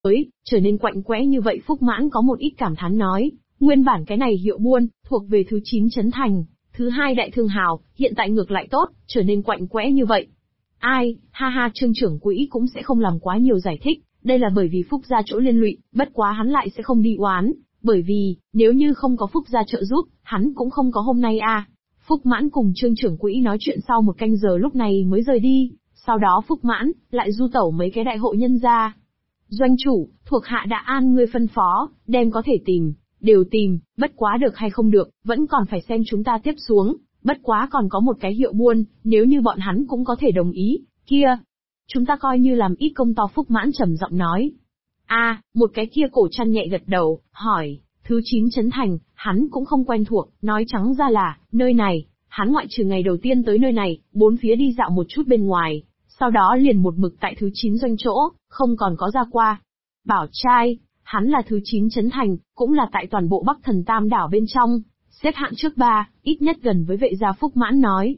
trở nên quạnh quẽ như vậy. Phúc Mãn có một ít cảm thán nói, nguyên bản cái này hiệu buôn, thuộc về thứ 9 trấn thành, thứ 2 đại thương hào, hiện tại ngược lại tốt, trở nên quạnh quẽ như vậy. Ai, ha ha, Trương trưởng quỹ cũng sẽ không làm quá nhiều giải thích, đây là bởi vì Phúc gia chỗ liên lụy, bất quá hắn lại sẽ không đi oán, bởi vì, nếu như không có Phúc gia trợ giúp, hắn cũng không có hôm nay a. Phúc Mãn cùng Trương trưởng quỹ nói chuyện sau một canh giờ lúc này mới rời đi, sau đó Phúc Mãn lại du tẩu mấy cái đại hội nhân gia. Doanh chủ, thuộc hạ đã an ngươi phân phó, đem có thể tìm, đều tìm, bất quá được hay không được, vẫn còn phải xem chúng ta tiếp xuống, bất quá còn có một cái hiệu buôn, nếu như bọn hắn cũng có thể đồng ý, kia. Chúng ta coi như làm ít công to. Phúc Mãn trầm giọng nói. Một cái kia Cổ Trăn nhẹ gật đầu, hỏi, thứ 9 trấn thành, hắn cũng không quen thuộc, nói trắng ra là, nơi này, hắn ngoại trừ ngày đầu tiên tới nơi này, bốn phía đi dạo một chút bên ngoài, sau đó liền một mực tại thứ 9 doanh chỗ, không còn có ra qua. Bảo trai, hắn là thứ 9 trấn thành, cũng là tại toàn bộ Bắc Thần Tam đảo bên trong, xếp hạng trước 3, ít nhất gần với vệ gia. Phúc Mãn nói.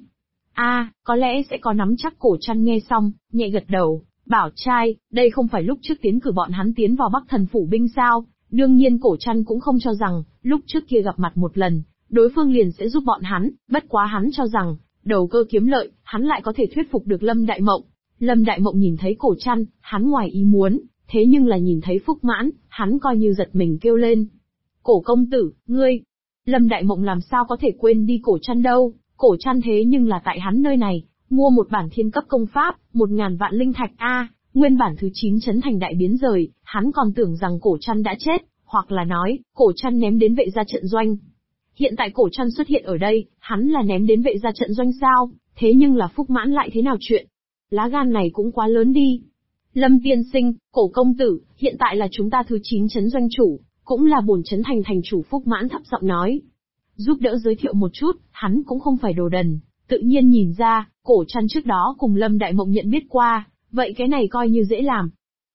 Có lẽ sẽ có nắm chắc. Cổ Trăn nghe xong, nhẹ gật đầu, bảo trai, đây không phải lúc trước tiến cử bọn hắn tiến vào Bắc Thần phủ binh sao? Đương nhiên Cổ Trăn cũng không cho rằng, lúc trước kia gặp mặt một lần, đối phương liền sẽ giúp bọn hắn, bất quá hắn cho rằng, đầu cơ kiếm lợi, hắn lại có thể thuyết phục được Lâm Đại Mộng. Lâm Đại Mộng nhìn thấy Cổ Trăn, hắn ngoài ý muốn, thế nhưng là nhìn thấy Phúc Mãn, hắn coi như giật mình kêu lên. Cổ công tử, ngươi! Lâm Đại Mộng làm sao có thể quên đi Cổ Trăn đâu, Cổ Trăn thế nhưng là tại hắn nơi này, mua một bản thiên cấp công pháp, 1000 vạn linh thạch nguyên bản thứ 9 trấn thành đại biến rời, hắn còn tưởng rằng Cổ Trăn đã chết, hoặc là nói, Cổ Trăn ném đến vệ gia trận doanh. Hiện tại Cổ Trăn xuất hiện ở đây, hắn là ném đến vệ gia trận doanh sao, thế nhưng là Phúc Mãn lại thế nào chuyện? Lá gan này cũng quá lớn đi. Lâm tiên sinh, Cổ công tử, hiện tại là chúng ta thứ 9 trấn doanh chủ, cũng là bổn trấn thành thành chủ. Phúc Mãn thấp giọng nói. Giúp đỡ giới thiệu một chút, hắn cũng không phải đồ đần, tự nhiên nhìn ra, Cổ Trăn trước đó cùng Lâm Đại Mộng nhận biết qua, vậy cái này coi như dễ làm.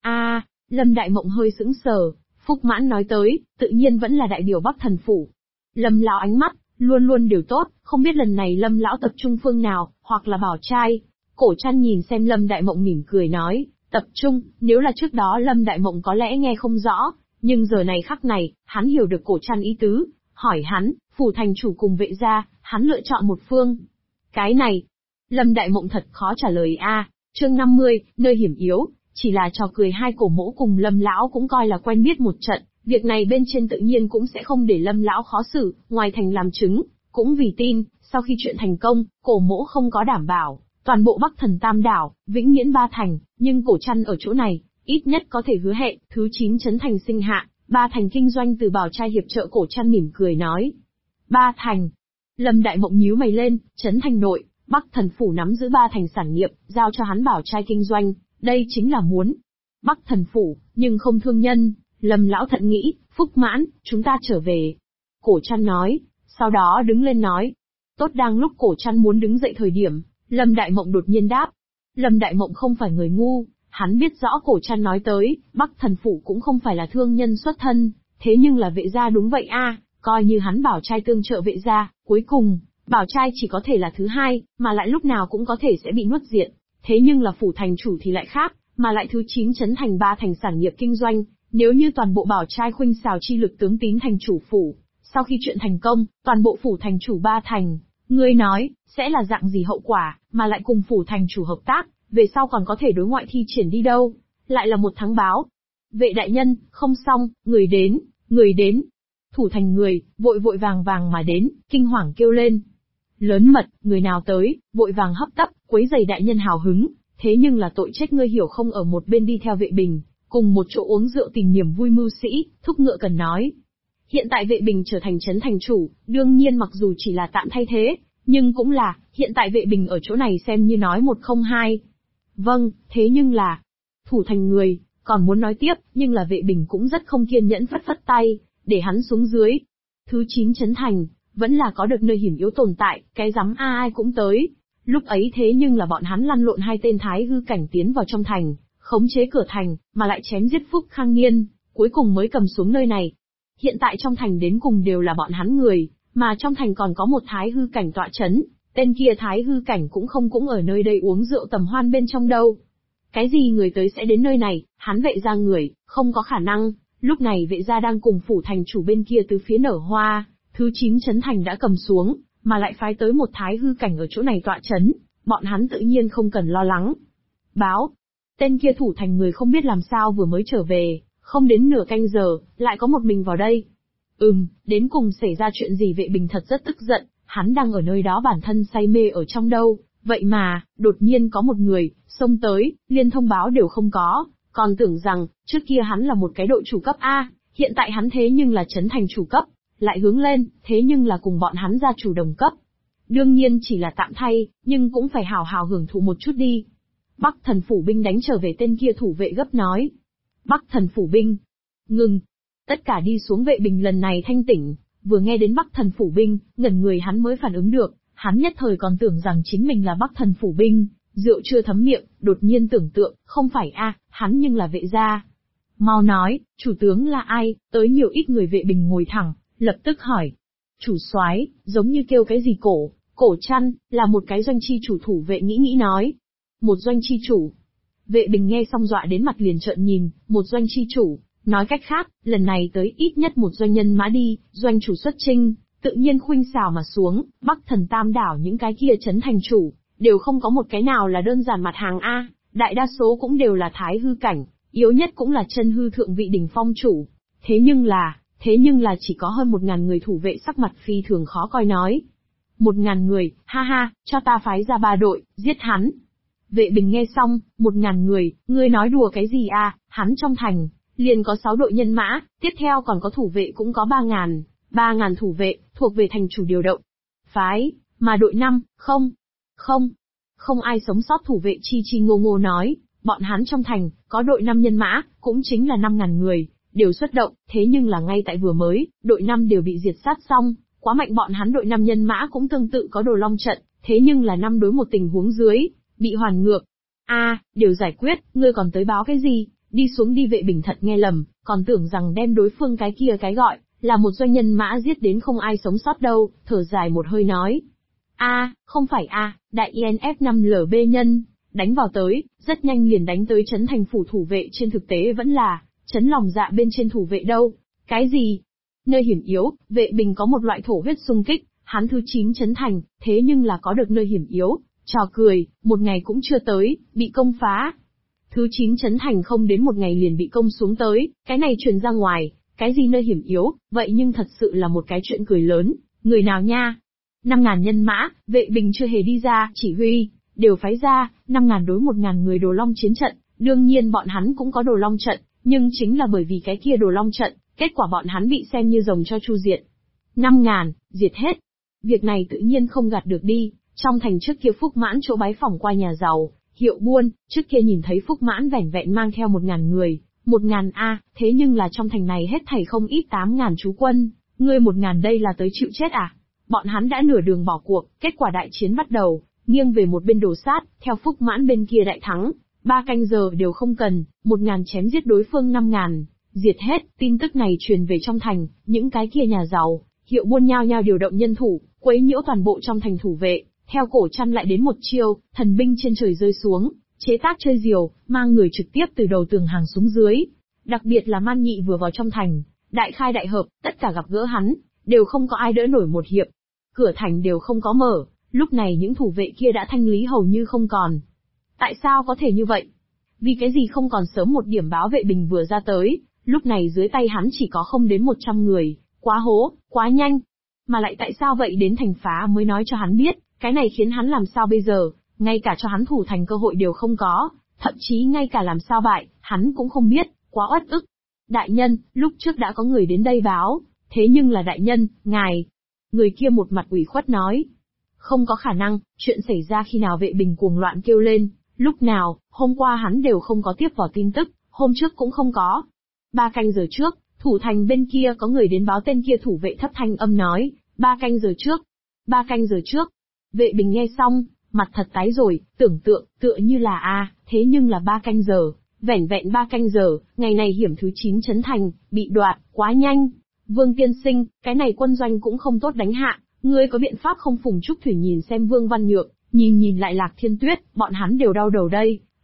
Lâm Đại Mộng hơi sững sờ, Phúc Mãn nói tới, tự nhiên vẫn là đại điều Bắc Thần phủ. Lâm lão ánh mắt, luôn luôn đều tốt, không biết lần này Lâm lão tập trung phương nào, hoặc là bảo trai. Cổ Trăn nhìn xem Lâm Đại Mộng mỉm cười nói, tập trung, nếu là trước đó Lâm Đại Mộng có lẽ nghe không rõ, nhưng giờ này khắc này, hắn hiểu được Cổ Trăn ý tứ, hỏi hắn, phủ thành chủ cùng vệ gia, hắn lựa chọn một phương. Cái này, Lâm Đại Mộng thật khó trả lời chương 50, nơi hiểm yếu, chỉ là trò cười. Hai Cổ mỗ cùng Lâm lão cũng coi là quen biết một trận, việc này bên trên tự nhiên cũng sẽ không để Lâm lão khó xử, ngoài thành làm chứng, cũng vì tin, sau khi chuyện thành công, Cổ mỗ không có đảm bảo, toàn bộ Bắc Thần Tam đảo, vĩnh viễn ba thành, nhưng Cổ Trăn ở chỗ này, ít nhất có thể hứa hẹn, thứ 9 trấn thành sinh hạ, ba thành kinh doanh từ bảo trai hiệp trợ. Cổ Trăn mỉm cười nói. Ba thành. Lâm Đại Mộng nhíu mày lên, trấn thành nội, Bắc Thần phủ nắm giữ ba thành sản nghiệp, giao cho hắn bảo trai kinh doanh, đây chính là muốn. Bắc Thần phủ, nhưng không thương nhân. Lâm lão thận nghĩ, Phúc Mãn, chúng ta trở về. Cổ Trăn nói, sau đó đứng lên nói. Tốt. Đang lúc Cổ Trăn muốn đứng dậy thời điểm, Lâm Đại Mộng đột nhiên đáp. Lâm Đại Mộng không phải người ngu, hắn biết rõ Cổ Trăn nói tới, Bắc Thần phủ cũng không phải là thương nhân xuất thân, thế nhưng là vệ gia đúng vậy coi như hắn bảo trai tương trợ vệ gia, cuối cùng, bảo trai chỉ có thể là thứ 2, mà lại lúc nào cũng có thể sẽ bị nuốt diện. Thế nhưng là phủ thành chủ thì lại khác, mà lại thứ 9 trấn thành ba thành sản nghiệp kinh doanh, nếu như toàn bộ bảo trai khuynh xào chi lực tướng tín thành chủ phủ, sau khi chuyện thành công, toàn bộ phủ thành chủ ba thành, ngươi nói, sẽ là dạng gì hậu quả, mà lại cùng phủ thành chủ hợp tác, về sau còn có thể đối ngoại thi triển đi đâu, lại là một thắng báo. Vệ đại nhân, không xong, người đến. Thủ thành người, vội vội vàng vàng mà đến, kinh hoàng kêu lên. Lớn mật, người nào tới, vội vàng hấp tấp, quấy rầy đại nhân hào hứng, thế nhưng là tội chết ngươi hiểu không. Ở một bên đi theo Vệ Bình, cùng một chỗ uống rượu tìm niềm vui mưu sĩ, thúc ngựa cần nói. Hiện tại Vệ Bình trở thành trấn thành chủ, đương nhiên mặc dù chỉ là tạm thay thế, nhưng cũng là, hiện tại Vệ Bình ở chỗ này xem như nói một không hai. Vâng, thế nhưng là, thủ thành người, còn muốn nói tiếp, nhưng là Vệ Bình cũng rất không kiên nhẫn phất phất tay, để hắn xuống dưới. Thứ 9 trấn thành, vẫn là có được nơi hiểm yếu tồn tại, cái rắm ai cũng tới. Lúc ấy thế nhưng là bọn hắn lăn lộn hai tên thái hư cảnh tiến vào trong thành, khống chế cửa thành, mà lại chém giết Phúc Khang Niên, cuối cùng mới cầm xuống nơi này. Hiện tại trong thành đến cùng đều là bọn hắn người, mà trong thành còn có một thái hư cảnh tọa chấn, tên kia thái hư cảnh cũng ở nơi đây uống rượu tầm hoan bên trong đâu. Cái gì người tới sẽ đến nơi này, hắn Vệ gia người, không có khả năng. Lúc này Vệ gia đang cùng phủ thành chủ bên kia từ phía nở hoa, thứ 9 trấn thành đã cầm xuống, mà lại phái tới một thái hư cảnh ở chỗ này tọa trấn, bọn hắn tự nhiên không cần lo lắng. Báo, tên kia thủ thành người không biết làm sao vừa mới trở về, không đến nửa canh giờ, lại có một mình vào đây. Đến cùng xảy ra chuyện gì? Vệ Bình thật rất tức giận, hắn đang ở nơi đó bản thân say mê ở trong đâu, vậy mà, đột nhiên có một người, xông tới, liên thông báo đều không có, còn tưởng rằng, trước kia hắn là một cái đội chủ cấp A, hiện tại hắn thế nhưng là trấn thành chủ cấp, lại hướng lên, thế nhưng là cùng bọn hắn gia chủ đồng cấp. Đương nhiên chỉ là tạm thay, nhưng cũng phải hào hào hưởng thụ một chút đi. Bắc thần phủ binh đánh trở về, tên kia thủ vệ gấp nói. Bắc thần phủ binh. Ngừng. Tất cả đi xuống. Vệ Bình lần này thanh tỉnh, vừa nghe đến Bắc thần phủ binh, ngẩn người hắn mới phản ứng được, hắn nhất thời còn tưởng rằng chính mình là Bắc thần phủ binh, rượu chưa thấm miệng, đột nhiên tưởng tượng, không phải hắn nhưng là Vệ gia. Mau nói, chủ tướng là ai, tới nhiều ít người. Vệ Bình ngồi thẳng, lập tức hỏi. Chủ soái, giống như kêu cái gì cổ chăn, là một cái doanh chi chủ. Thủ vệ nghĩ nói. Một doanh chi chủ. Vệ Bình nghe xong dọa đến mặt liền trợn nhìn, một doanh chi chủ, nói cách khác, lần này tới ít nhất một doanh nhân mã đi, doanh chủ xuất chinh, tự nhiên khuynh xảo mà xuống, Bắc thần tam đảo những cái kia trấn thành chủ, đều không có một cái nào là đơn giản mặt hàng A, đại đa số cũng đều là thái hư cảnh, yếu nhất cũng là chân hư thượng vị đỉnh phong chủ. Thế nhưng là chỉ có hơn 1000 người. Thủ vệ sắc mặt phi thường khó coi nói. 1000 người, ha ha, cho ta phái ra 3 đội, giết hắn. Vệ Bình nghe xong, 1000 người, ngươi nói đùa cái gì à, hắn trong thành, liền có 6 đội nhân mã, tiếp theo còn có thủ vệ cũng có 3000 thủ vệ, thuộc về thành chủ điều động. Phái, mà đội 5, không ai sống sót. Thủ vệ chi ngô nói, bọn hắn trong thành, có đội 5 nhân mã, cũng chính là 5000 người, đều xuất động, thế nhưng là ngay tại vừa mới, đội 5 đều bị diệt sát xong, quá mạnh. Bọn hắn đội 5 nhân mã cũng tương tự có đồ long trận, thế nhưng là 5 đối 1 tình huống dưới, bị hoàn ngược. Đều giải quyết, ngươi còn tới báo cái gì, đi xuống đi. Vệ Bình thật nghe lầm, còn tưởng rằng đem đối phương cái kia cái gọi, là một doanh nhân mã giết đến không ai sống sót đâu, thở dài một hơi nói. Không phải đại INF 5LB nhân, đánh vào tới, rất nhanh liền đánh tới trấn thành phủ. Thủ vệ trên thực tế vẫn là, trấn lòng dạ bên trên thủ vệ đâu. Cái gì? Nơi hiểm yếu, Vệ Bình có một loại thổ huyết xung kích, hắn thứ 9 trấn thành, thế nhưng là có được nơi hiểm yếu, trò cười, một ngày cũng chưa tới, bị công phá. Thứ 9 trấn thành không đến một ngày liền bị công xuống tới, cái này truyền ra ngoài, cái gì nơi hiểm yếu, vậy nhưng thật sự là một cái chuyện cười lớn, người nào nha? 5000 nhân mã, Vệ Bình chưa hề đi ra, chỉ huy, đều phái ra, 5000 đối 1000 người đồ long chiến trận, đương nhiên bọn hắn cũng có đồ long trận, nhưng chính là bởi vì cái kia đồ long trận, kết quả bọn hắn bị xem như rồng cho chu diệt. 5000, diệt hết. Việc này tự nhiên không gạt được đi, trong thành trước kia Phúc Mãn chỗ bái phỏng qua nhà giàu, Hiệu Buôn, trước kia nhìn thấy Phúc Mãn vẻn vẹn mang theo 1000 người, 1000 thế nhưng là trong thành này hết thảy không ít 8000 chú quân, ngươi 1000 đây là tới chịu chết à? Bọn hắn đã nửa đường bỏ cuộc, kết quả đại chiến bắt đầu, nghiêng về một bên đồ sát, theo Phúc Mãn bên kia đại thắng, 3 canh giờ đều không cần, 1000 chém giết đối phương 5000, diệt hết. Tin tức này truyền về trong thành, những cái kia nhà giàu, Hiệu Buôn nhao nhao điều động nhân thủ, quấy nhiễu toàn bộ trong thành thủ vệ, theo cổ chăn lại đến một chiêu, thần binh trên trời rơi xuống, chế tác chơi diều, mang người trực tiếp từ đầu tường hàng xuống dưới. Đặc biệt là Man Nhị vừa vào trong thành, đại khai đại hợp, tất cả gặp gỡ hắn, đều không có ai đỡ nổi một hiệp. Cửa thành đều không có mở, lúc này những thủ vệ kia đã thanh lý hầu như không còn. Tại sao có thể như vậy? Vì cái gì không còn sớm một điểm báo? Vệ Bình vừa ra tới, lúc này dưới tay hắn chỉ có không đến 100 người, quá hố, quá nhanh. Mà lại tại sao vậy? Đến thành phá mới nói cho hắn biết, cái này khiến hắn làm sao bây giờ, ngay cả cho hắn thủ thành cơ hội đều không có, thậm chí ngay cả làm sao bại, hắn cũng không biết, quá uất ức. Đại nhân, lúc trước đã có người đến đây báo, thế nhưng là đại nhân, ngài. Người kia một mặt ủy khuất nói. Không có khả năng, chuyện xảy ra khi nào? Vệ Bình cuồng loạn kêu lên, lúc nào, hôm qua hắn đều không có tiếp vào tin tức, hôm trước cũng không có. 3 canh giờ trước, thủ thành bên kia có người đến báo. Tên kia thủ vệ thấp thanh âm nói, 3 canh giờ trước. 3 canh giờ trước. Vệ Bình nghe xong, mặt thật tái rồi, tưởng tượng, tựa như là thế nhưng là 3 canh giờ, vẻn vẹn 3 canh giờ, ngày này hiểm thứ 9 trấn thành, bị đoạt, quá nhanh. Vương tiên sinh, cái này quân doanh cũng không tốt đánh hạ, ngươi có biện pháp không? Phùng Trúc Thủy nhìn xem Vương Văn Nhược, nhìn lại Lạc Thiên Tuyết, bọn hắn đều đau đầu đây,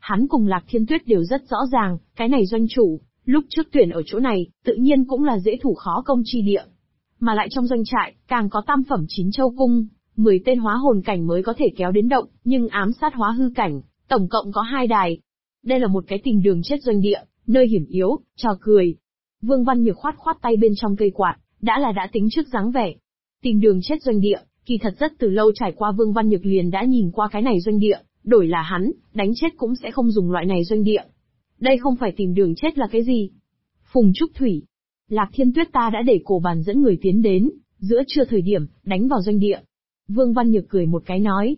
Hắn cùng Lạc Thiên Tuyết đều rất rõ ràng, cái này doanh chủ, lúc trước tuyển ở chỗ này, tự nhiên cũng là dễ thủ khó công chi địa. Mà lại trong doanh trại, càng có tam phẩm 9 châu cung, 10 tên hóa hồn cảnh mới có thể kéo đến động, nhưng ám sát hóa hư cảnh, tổng cộng có 2 đài. Đây là một cái tìm đường chết doanh địa, nơi hiểm yếu, trò cười. Vương Văn Nhược khoát khoát tay bên trong cây quạt, đã tính trước dáng vẻ. Tìm đường chết doanh địa, kỳ thật rất từ lâu trải qua Vương Văn Nhược liền đã nhìn qua cái này doanh địa, đổi là hắn, đánh chết cũng sẽ không dùng loại này doanh địa. Đây không phải tìm đường chết là cái gì? Phùng Trúc Thủy. Lạc Thiên Tuyết ta đã để cổ bàn dẫn người tiến đến, giữa trưa thời điểm, đánh vào doanh địa. Vương Văn Nhược cười một cái nói.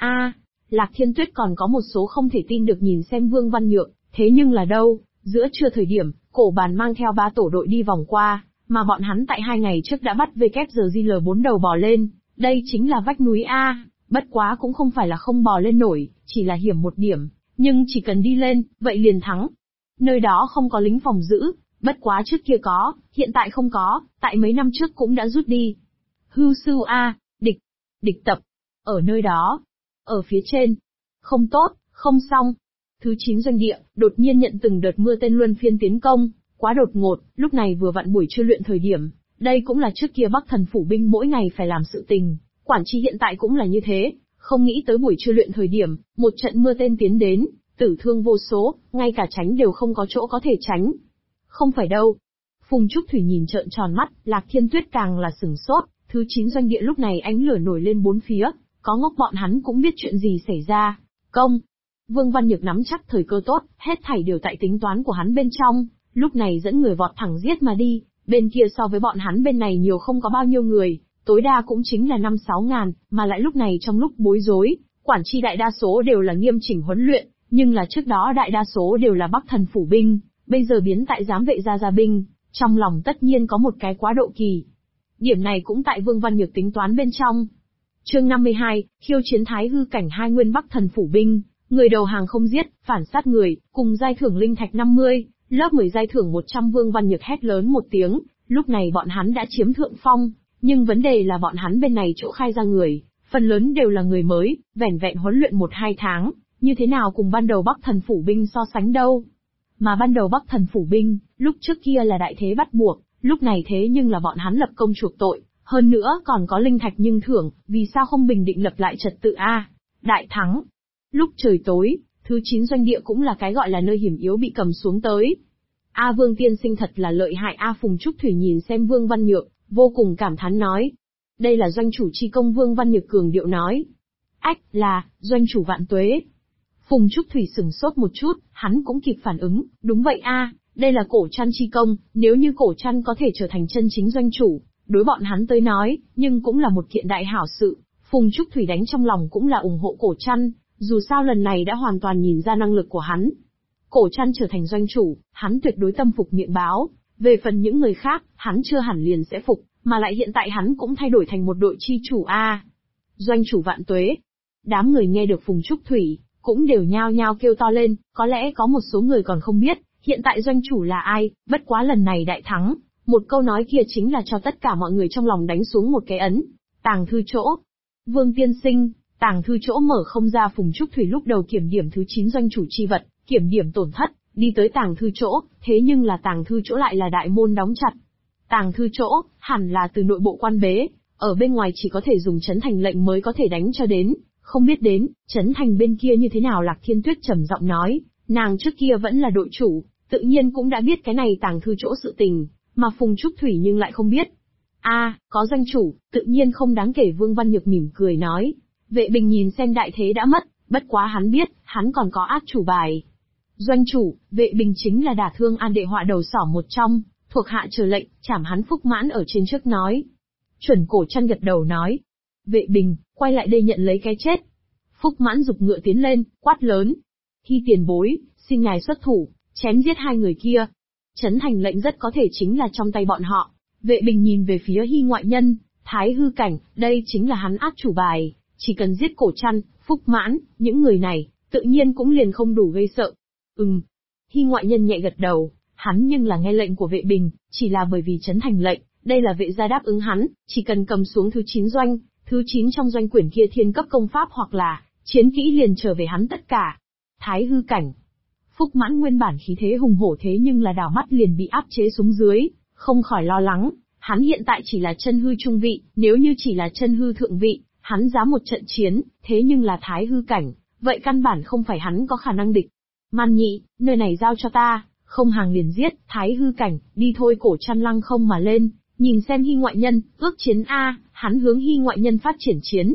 Lạc Thiên Tuyết còn có một số không thể tin được nhìn xem Vương Văn Nhược, thế nhưng là đâu, giữa trưa thời điểm, cổ bàn mang theo 3 tổ đội đi vòng qua, mà bọn hắn tại 2 ngày trước đã bắt WZL 4 đầu bò lên, đây chính là vách núi A, bất quá cũng không phải là không bò lên nổi, chỉ là hiểm một điểm, nhưng chỉ cần đi lên, vậy liền thắng. Nơi đó không có lính phòng giữ, bất quá trước kia có, hiện tại không có, tại mấy năm trước cũng đã rút đi. Hưu sư A, địch tập, ở nơi đó, ở phía trên. Không tốt, không xong. Thứ 9 doanh địa, đột nhiên nhận từng đợt mưa tên luân phiên tiến công, quá đột ngột, lúc này vừa vặn buổi trưa luyện thời điểm, đây cũng là trước kia Bắc Thần phủ binh mỗi ngày phải làm sự tình, quản tri hiện tại cũng là như thế, không nghĩ tới buổi trưa luyện thời điểm, một trận mưa tên tiến đến, tử thương vô số, ngay cả tránh đều không có chỗ có thể tránh. Không phải đâu. Phùng Trúc Thủy nhìn trợn tròn mắt, Lạc Thiên Tuyết càng là sửng sốt, thứ 9 doanh địa lúc này ánh lửa nổi lên bốn phía, có ngốc bọn hắn cũng biết chuyện gì xảy ra. Công. Vương Văn Nhược nắm chắc thời cơ tốt, hết thảy đều tại tính toán của hắn bên trong, lúc này dẫn người vọt thẳng giết mà đi, bên kia so với bọn hắn bên này nhiều không có bao nhiêu người, tối đa cũng chính là 5-6 ngàn, mà lại lúc này trong lúc bối rối, quản tri đại đa số đều là nghiêm chỉnh huấn luyện, nhưng là trước đó đại đa số đều là Bắc Thần phủ binh, bây giờ biến tại giám vệ gia binh, trong lòng tất nhiên có một cái quá độ kỳ. Điểm này cũng tại Vương Văn Nhược tính toán bên trong. Chương 52, khiêu chiến thái hư cảnh 2 nguyên Bắc Thần phủ binh, người đầu hàng không giết, phản sát người, cùng giai thưởng linh thạch 50, lớp 10 giai thưởng 100. Vương Văn Nhược hét lớn một tiếng, lúc này bọn hắn đã chiếm thượng phong, nhưng vấn đề là bọn hắn bên này chỗ khai ra người, phần lớn đều là người mới, vẻn vẹn huấn luyện 1-2 tháng, như thế nào cùng ban đầu Bắc Thần phủ binh so sánh đâu. Mà ban đầu Bắc Thần phủ binh, lúc trước kia là đại thế bắt buộc, lúc này thế nhưng là bọn hắn lập công chuộc tội, hơn nữa còn có linh thạch nhưng thưởng, vì sao không bình định lập lại trật tự a? Đại thắng. Lúc trời tối, thứ 9 doanh địa cũng là cái gọi là nơi hiểm yếu bị cầm xuống tới. Vương tiên sinh thật là lợi hại. Phùng Trúc Thủy nhìn xem Vương Văn Nhược, vô cùng cảm thán nói. Đây là doanh chủ chi công. Vương Văn Nhược cường điệu nói. Là, doanh chủ vạn tuế. Phùng Trúc Thủy sửng sốt một chút, hắn cũng kịp phản ứng, đúng vậy đây là cổ trăn chi công, nếu như cổ trăn có thể trở thành chân chính doanh chủ, đối bọn hắn tới nói, nhưng cũng là một kiện đại hảo sự. Phùng Trúc Thủy đánh trong lòng cũng là ủng hộ cổ trăn, dù sao lần này đã hoàn toàn nhìn ra năng lực của hắn. Cổ trăn trở thành doanh chủ, hắn tuyệt đối tâm phục miệng báo, về phần những người khác, hắn chưa hẳn liền sẽ phục, mà lại hiện tại hắn cũng thay đổi thành một đội chi chủ Doanh chủ vạn tuế. Đám người nghe được Phùng Trúc Thủy, cũng đều nhao nhao kêu to lên, có lẽ có một số người còn không biết, hiện tại doanh chủ là ai, bất quá lần này đại thắng, một câu nói kia chính là cho tất cả mọi người trong lòng đánh xuống một cái ấn. Tàng thư chỗ. Vương tiên sinh, tàng thư chỗ mở không ra. Phùng Trúc Thủy lúc đầu kiểm điểm thứ 9 doanh chủ chi vật, kiểm điểm tổn thất, đi tới tàng thư chỗ, thế nhưng là tàng thư chỗ lại là đại môn đóng chặt. Tàng thư chỗ, hẳn là từ nội bộ quan bế, ở bên ngoài chỉ có thể dùng trấn thành lệnh mới có thể đánh cho đến, không biết đến, trấn thành bên kia như thế nào. Lạc Thiên Tuyết trầm giọng nói, nàng trước kia vẫn là đội chủ, tự nhiên cũng đã biết cái này tàng thư chỗ sự tình, mà Phùng Trúc Thủy nhưng lại không biết. Có doanh chủ, tự nhiên không đáng kể. Vương Văn Nhược mỉm cười nói, Vệ Bình nhìn xem đại thế đã mất, bất quá hắn biết, hắn còn có át chủ bài. Doanh chủ, Vệ Bình chính là đả thương An Đệ Họa đầu sỏ một trong, thuộc hạ chờ lệnh, chảm hắn. Phúc Mãn ở trên trước nói. Chuẩn Cổ Trăn gật đầu nói, Vệ Bình, quay lại đây nhận lấy cái chết. Phúc Mãn giục ngựa tiến lên, quát lớn. Hy tiền bối, xin ngài xuất thủ, chém giết 2 người kia. Trấn thành lệnh rất có thể chính là trong tay bọn họ. Vệ Bình nhìn về phía Hy ngoại nhân, thái hư cảnh, đây chính là hắn át chủ bài, chỉ cần giết Cổ Trăn, Phúc Mãn, những người này, tự nhiên cũng liền không đủ gây sợ. Hy ngoại nhân nhẹ gật đầu, hắn nhưng là nghe lệnh của Vệ Bình, chỉ là bởi vì trấn thành lệnh, đây là vệ gia đáp ứng hắn, chỉ cần cầm xuống thứ 9 doanh, thứ 9 trong doanh quyển kia thiên cấp công pháp hoặc là chiến kỹ liền trở về hắn tất cả. Thái hư cảnh. Phúc Mãn nguyên bản khí thế hùng hổ thế nhưng là đảo mắt liền bị áp chế xuống dưới, không khỏi lo lắng, hắn hiện tại chỉ là chân hư trung vị, nếu như chỉ là chân hư thượng vị, hắn dám một trận chiến, thế nhưng là thái hư cảnh, vậy căn bản không phải hắn có khả năng địch. Man Nhị, nơi này giao cho ta, không hàng liền giết, thái hư cảnh, đi thôi. Cổ Trăn lăng không mà lên, nhìn xem Hy ngoại nhân, ước chiến a, hắn hướng Hy ngoại nhân phát triển chiến.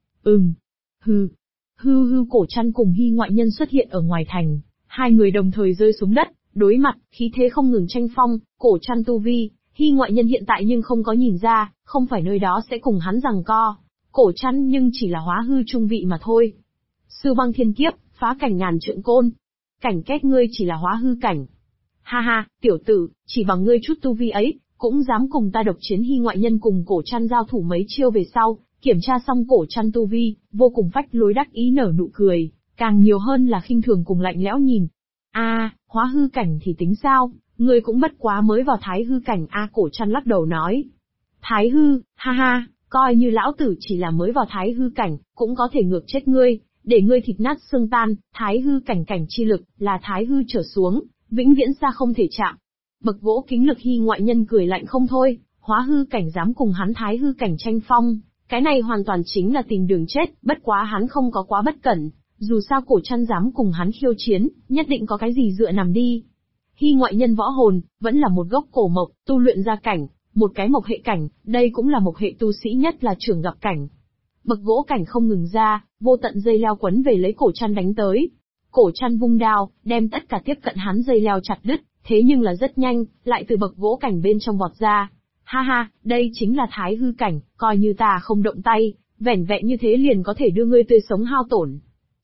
Hừ. Hư Cổ Trăn cùng Hy ngoại nhân xuất hiện ở ngoài thành, hai người đồng thời rơi xuống đất, đối mặt, khí thế không ngừng tranh phong. Cổ Trăn tu vi, Hy ngoại nhân hiện tại nhưng không có nhìn ra, không phải nơi đó sẽ cùng hắn giằng co. Cổ Trăn nhưng chỉ là hóa hư trung vị mà thôi. Sư băng thiên kiếp, phá cảnh ngàn trượng côn. Cảnh két ngươi chỉ là hóa hư cảnh. Ha ha, tiểu tử, chỉ bằng ngươi chút tu vi ấy, cũng dám cùng ta độc chiến. Hy ngoại nhân cùng Cổ Trăn giao thủ mấy chiêu về sau, kiểm tra xong Cổ Trăn tu vi, vô cùng phách lối đắc ý nở nụ cười, càng nhiều hơn là khinh thường cùng lạnh lẽo nhìn. Hóa hư cảnh thì tính sao, ngươi cũng bất quá mới vào thái hư cảnh a. Cổ Trăn lắc đầu nói. Thái hư, ha ha, coi như lão tử chỉ là mới vào thái hư cảnh, cũng có thể ngược chết ngươi, để ngươi thịt nát xương tan. Thái hư cảnh chi lực, là thái hư trở xuống, vĩnh viễn xa không thể chạm. Bậc vỗ kính lực. Hy ngoại nhân cười lạnh không thôi, hóa hư cảnh dám cùng hắn thái hư cảnh tranh phong, cái này hoàn toàn chính là tìm đường chết. Bất quá hắn không có quá bất cẩn, dù sao Cổ Trăn dám cùng hắn khiêu chiến, nhất định có cái gì dựa nằm đi. Hy ngoại nhân võ hồn, vẫn là một gốc cổ mộc, tu luyện ra cảnh, một cái mộc hệ cảnh, đây cũng là mộc hệ tu sĩ nhất là trưởng gặp cảnh. Bậc gỗ cảnh không ngừng ra, vô tận dây leo quấn về lấy Cổ Trăn đánh tới. Cổ Trăn vung đao, đem tất cả tiếp cận hắn dây leo chặt đứt, thế nhưng là rất nhanh, lại từ bậc gỗ cảnh bên trong vọt ra. Ha ha, đây chính là thái hư cảnh, coi như ta không động tay, vẻn vẹn như thế liền có thể đưa ngươi tươi sống hao tổn.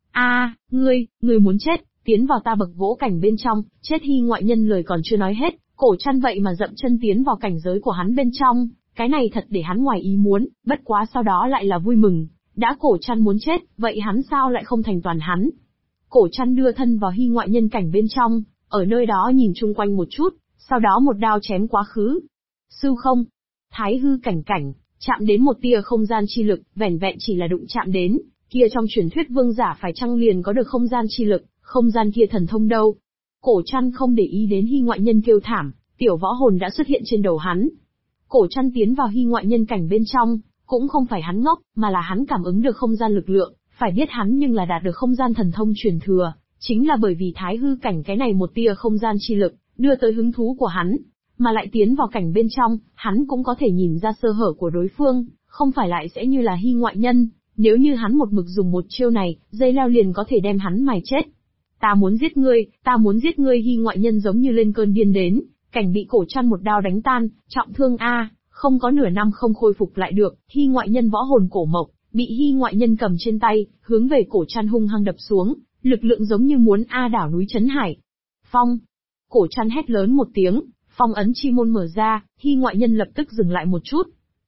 Ngươi muốn chết, tiến vào ta bậc gỗ cảnh bên trong, chết. Hy ngoại nhân lời còn chưa nói hết, Cổ Trăn vậy mà dậm chân tiến vào cảnh giới của hắn bên trong, cái này thật để hắn ngoài ý muốn, bất quá sau đó lại là vui mừng, đã Cổ Trăn muốn chết, vậy hắn sao lại không thành toàn hắn. Cổ Trăn đưa thân vào Hy ngoại nhân cảnh bên trong, ở nơi đó nhìn chung quanh một chút, sau đó một đao chém quá khứ. Sư không, thái hư cảnh, chạm đến một tia không gian chi lực, vẻn vẹn chỉ là đụng chạm đến, kia trong truyền thuyết vương giả phải chăng liền có được không gian chi lực, không gian kia thần thông đâu. Cổ Trăn không để ý đến Hy ngoại nhân kêu thảm, tiểu võ hồn đã xuất hiện trên đầu hắn. Cổ Trăn tiến vào Hy ngoại nhân cảnh bên trong, cũng không phải hắn ngốc, mà là hắn cảm ứng được không gian lực lượng, phải biết hắn nhưng là đạt được không gian thần thông truyền thừa, chính là bởi vì thái hư cảnh cái này một tia không gian chi lực, đưa tới hứng thú của hắn, mà lại tiến vào cảnh bên trong, hắn cũng có thể nhìn ra sơ hở của đối phương, không phải lại sẽ như là Hy ngoại nhân, nếu như hắn một mực dùng một chiêu này, dây leo liền có thể đem hắn mài chết. Ta muốn giết ngươi. Hy ngoại nhân giống như lên cơn điên đến, cảnh bị Cổ Trăn một đao đánh tan, trọng thương a, không có nửa năm không khôi phục lại được. Hy ngoại nhân võ hồn cổ mộc, bị Hy ngoại nhân cầm trên tay, hướng về Cổ Trăn hung hăng đập xuống, lực lượng giống như muốn đảo núi chấn hải. Phong! Cổ Trăn hét lớn một tiếng, phong ấn chi môn mở ra, Hy ngoại nhân lập tức dừng lại một chút.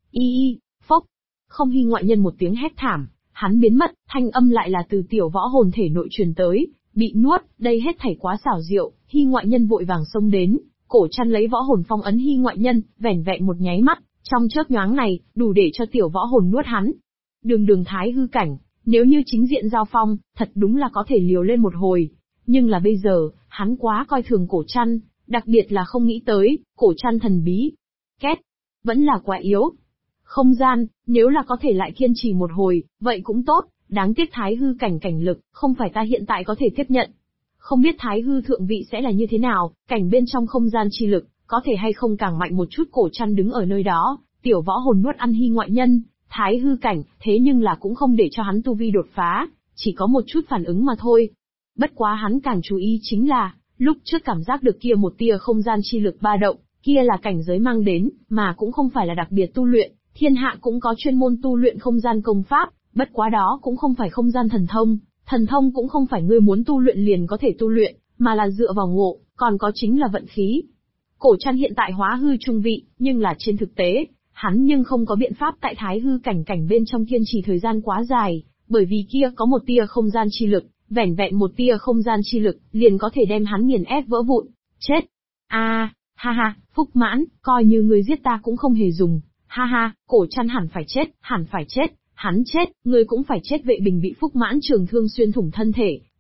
Phốc! Không. Hy ngoại nhân một tiếng hét thảm, hắn biến mất, thanh âm lại là từ tiểu võ hồn thể nội truyền tới, bị nuốt. Đây hết thảy quá xảo diệu. Hy ngoại nhân vội vàng xông đến, Cổ Trăn lấy võ hồn phong ấn Hy ngoại nhân, vẻn vẹn một nháy mắt, trong chớp nhoáng này, đủ để cho tiểu võ hồn nuốt hắn. Đường thái hư cảnh, nếu như chính diện giao phong, thật đúng là có thể liều lên một hồi. Nhưng là bây giờ, hắn quá coi thường Cổ Trăn, đặc biệt là không nghĩ tới, Cổ Trăn thần bí. Két! Vẫn là quá yếu. Không gian, nếu là có thể lại kiên trì một hồi, vậy cũng tốt, đáng tiếc thái hư cảnh lực, không phải ta hiện tại có thể tiếp nhận. Không biết thái hư thượng vị sẽ là như thế nào, cảnh bên trong không gian chi lực, có thể hay không càng mạnh một chút. Cổ Trăn đứng ở nơi đó, tiểu võ hồn nuốt ăn Hy ngoại nhân, thái hư cảnh, thế nhưng là cũng không để cho hắn tu vi đột phá, chỉ có một chút phản ứng mà thôi. Bất quá hắn càng chú ý chính là, lúc trước cảm giác được kia một tia không gian chi lực ba động, kia là cảnh giới mang đến, mà cũng không phải là đặc biệt tu luyện, thiên hạ cũng có chuyên môn tu luyện không gian công pháp, bất quá đó cũng không phải không gian thần thông cũng không phải ngươi muốn tu luyện liền có thể tu luyện, mà là dựa vào ngộ, còn có chính là vận khí. Cổ Trăn hiện tại hóa hư trung vị, nhưng là trên thực tế, hắn nhưng không có biện pháp tại thái hư cảnh bên trong kiên trì thời gian quá dài, bởi vì kia có một tia không gian chi lực, vẻn vẹn một tia không gian chi lực, liền có thể đem hắn nghiền ép vỡ vụn. Chết! Ha ha, Phúc Mãn, coi như ngươi giết ta cũng không hề dùng. Ha ha, Cổ Trăn hẳn phải chết, hắn chết, ngươi cũng phải chết. Vệ Bình bị Phúc Mãn trường thương xuyên thủng thân thể,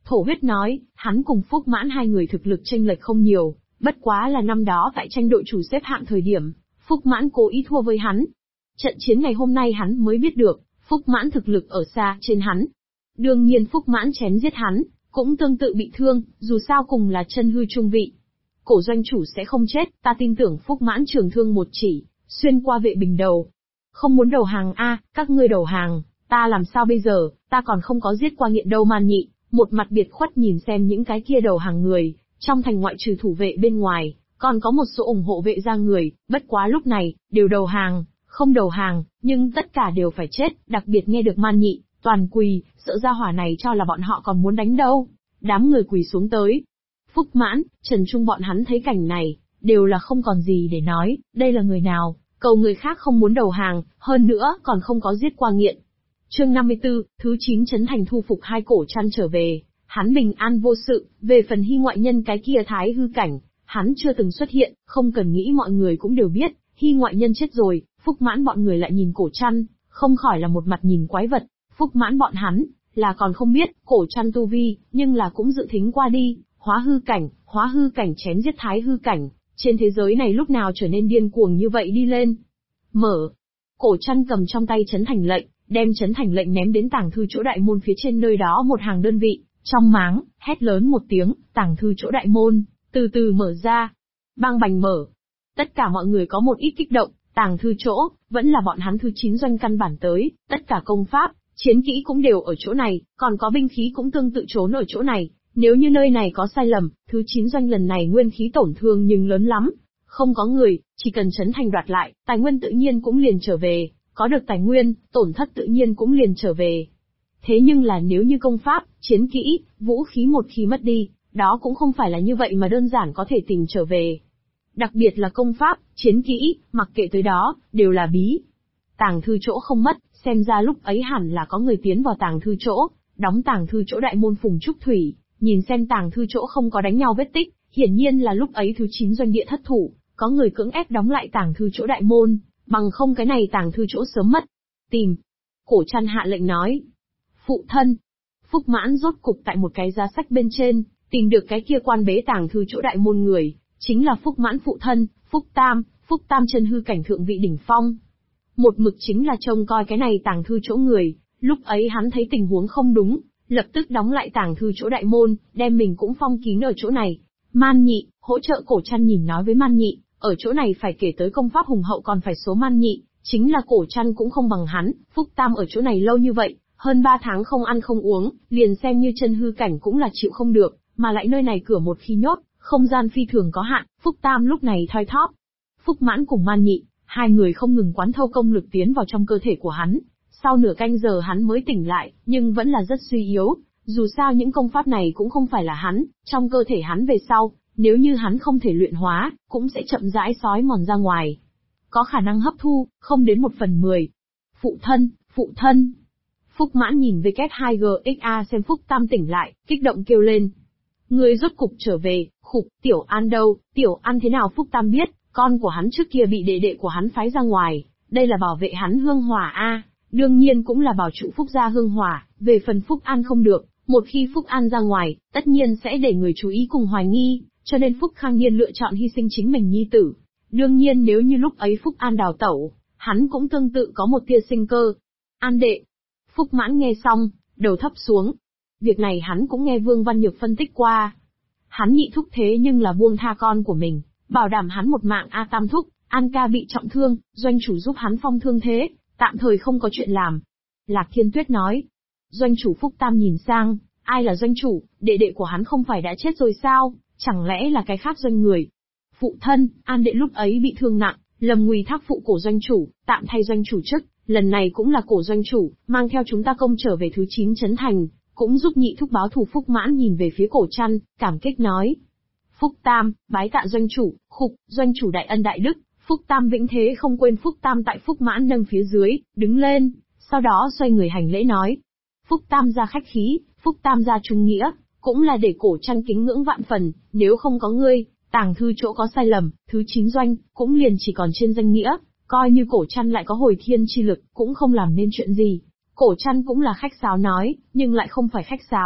Thổ huyết nói, hắn cùng Phúc Mãn hai người thực lực chênh lệch không nhiều, bất quá là năm đó tại tranh đội chủ xếp hạng thời điểm, Phúc Mãn cố ý thua với hắn. Trận chiến ngày hôm nay hắn mới biết được, Phúc Mãn thực lực ở xa trên hắn. Đương nhiên Phúc Mãn chém giết hắn, cũng tương tự bị thương, dù sao cùng là chân hư trung vị. Cổ doanh chủ sẽ không chết, ta tin tưởng Phúc Mãn trường thương một chỉ, xuyên qua Vệ Bình đầu. Không muốn đầu hàng a, các ngươi đầu hàng, ta làm sao bây giờ, ta còn không có giết qua nghiện đâu. Man Nhị, một mặt biệt khuất nhìn xem những cái kia đầu hàng người, trong thành ngoại trừ thủ vệ bên ngoài, còn có một số ủng hộ vệ gia người, bất quá lúc này, đều đầu hàng, không đầu hàng, nhưng tất cả đều phải chết, đặc biệt nghe được Man Nhị, toàn quỳ, sợ gia hỏa này cho là bọn họ còn muốn đánh đâu. Đám người quỳ xuống tới. Phúc Mãn, Trần Trung bọn hắn thấy cảnh này, đều là không còn gì để nói, đây là người nào, cầu người khác không muốn đầu hàng, hơn nữa còn không có giết qua nghiện. Chương 54, thứ 9 Trấn Thành thu phục hai cổ chăn trở về, hắn bình an vô sự, về phần Hy ngoại nhân cái kia thái hư cảnh, hắn chưa từng xuất hiện, không cần nghĩ mọi người cũng đều biết, Hy ngoại nhân chết rồi, Phúc Mãn bọn người lại nhìn cổ chăn, không khỏi là một mặt nhìn quái vật. Phúc Mãn bọn hắn, là còn không biết, cổ chăn tu vi, nhưng là cũng dự thính qua đi, hóa hư cảnh chém giết thái hư cảnh, trên thế giới này lúc nào trở nên điên cuồng như vậy đi lên. Mở. Cổ chăn cầm trong tay Trấn Thành lệnh, đem Trấn Thành lệnh ném đến tàng thư chỗ đại môn phía trên, nơi đó một hàng đơn vị, trong máng, hét lớn một tiếng, tàng thư chỗ đại môn, từ từ mở ra. Bang bành mở. Tất cả mọi người có một ít kích động, tàng thư chỗ, vẫn là bọn hắn thứ 9 doanh căn bản tới, tất cả công pháp, chiến kỹ cũng đều ở chỗ này, còn có binh khí cũng tương tự trốn ở chỗ này. Nếu như nơi này có sai lầm, thứ 9 doanh lần này nguyên khí tổn thương nhưng lớn lắm. Không có người, chỉ cần Trấn Thành đoạt lại, tài nguyên tự nhiên cũng liền trở về, có được tài nguyên, tổn thất tự nhiên cũng liền trở về. Thế nhưng là nếu như công pháp, chiến kỹ, vũ khí một khi mất đi, đó cũng không phải là như vậy mà đơn giản có thể tìm trở về. Đặc biệt là công pháp, chiến kỹ, mặc kệ tới đó, đều là bí. Tàng thư chỗ không mất, xem ra lúc ấy hẳn là có người tiến vào tàng thư chỗ, đóng tàng thư chỗ đại môn Phùng Trúc Thủy, nhìn xem tàng thư chỗ không có đánh nhau vết tích, hiển nhiên là lúc ấy thứ 9 doanh địa thất thủ, có người cưỡng ép đóng lại tàng thư chỗ đại môn, bằng không cái này tàng thư chỗ sớm mất. Tìm. Cổ chăn hạ lệnh nói. Phụ thân. Phúc Mãn rốt cục tại một cái giá sách bên trên, tìm được cái kia quan bế tàng thư chỗ đại môn người, chính là Phúc Mãn phụ thân, Phúc Tam chân hư cảnh thượng vị đỉnh phong. Một mực chính là trông coi cái này tàng thư chỗ người, lúc ấy hắn thấy tình huống không đúng, lập tức đóng lại tàng thư chỗ đại môn, đem mình cũng phong kín ở chỗ này. Man Nhị, hỗ trợ cổ chăn nhìn nói với Man Nhị, ở chỗ này phải kể tới công pháp hùng hậu còn phải số Man Nhị, chính là cổ chăn cũng không bằng hắn, Phúc Tam ở chỗ này lâu như vậy, hơn 3 tháng không ăn không uống, liền xem như chân hư cảnh cũng là chịu không được, mà lại nơi này cửa một khi nhốt, không gian phi thường có hạn, Phúc Tam lúc này thoi thóp. Phúc Mãn cùng Man Nhị, hai người không ngừng quán thâu công lực tiến vào trong cơ thể của hắn, sau nửa canh giờ hắn mới tỉnh lại, nhưng vẫn là rất suy yếu, dù sao những công pháp này cũng không phải là hắn, trong cơ thể hắn về sau, nếu như hắn không thể luyện hóa, cũng sẽ chậm rãi xói mòn ra ngoài. Có khả năng hấp thu, không đến 1/10. Phụ thân. Phúc Mãn nhìn W2GXA xem Phúc Tam tỉnh lại, kích động kêu lên. Người rốt cục trở về, khục, Tiểu An đâu, Tiểu An thế nào? Phúc Tam biết, con của hắn trước kia bị đệ đệ của hắn phái ra ngoài, đây là bảo vệ hắn hương hỏa a, đương nhiên cũng là bảo trụ Phúc gia hương hỏa, về phần Phúc An không được, một khi Phúc An ra ngoài, tất nhiên sẽ để người chú ý cùng hoài nghi, cho nên Phúc Khang Niên lựa chọn hy sinh chính mình nhi tử. Đương nhiên nếu như lúc ấy Phúc An đào tẩu, hắn cũng tương tự có một tia sinh cơ. An đệ. Phúc Mãn nghe xong, đầu thấp xuống. Việc này hắn cũng nghe Vương Văn Nhược phân tích qua. Hắn nhị thúc thế nhưng là buông tha con của mình, bảo đảm hắn một mạng. Tam thúc, An ca bị trọng thương, doanh chủ giúp hắn phong thương thế, tạm thời không có chuyện làm. Lạc Thiên Tuyết nói. Doanh chủ Phúc Tam nhìn sang, ai là doanh chủ, đệ đệ của hắn không phải đã chết rồi sao, chẳng lẽ là cái khác doanh người. Phụ thân, An đệ lúc ấy bị thương nặng, lầm nguy thác phụ cổ doanh chủ, tạm thay doanh chủ chức, lần này cũng là cổ doanh chủ, mang theo chúng ta công trở về thứ 9 Trấn Thành, cũng giúp nhị thúc báo thù. Phúc Mãn nhìn về phía cổ chăn, cảm kích nói. Phúc Tam, bái tạ doanh chủ, khục, doanh chủ đại ân đại đức, Phúc Tam vĩnh thế không quên. Phúc Tam tại Phúc Mãn nâng phía dưới, đứng lên, sau đó xoay người hành lễ nói. Phúc Tam gia khách khí, Phúc Tam gia trung nghĩa, cũng là để cổ chăn kính ngưỡng vạn phần, nếu không có ngươi, tàng thư chỗ có sai lầm, thứ 9 doanh, cũng liền chỉ còn trên danh nghĩa, coi như cổ chăn lại có hồi thiên chi lực, cũng không làm nên chuyện gì. Cổ chăn cũng là khách sáo nói, nhưng lại không phải khách sáo,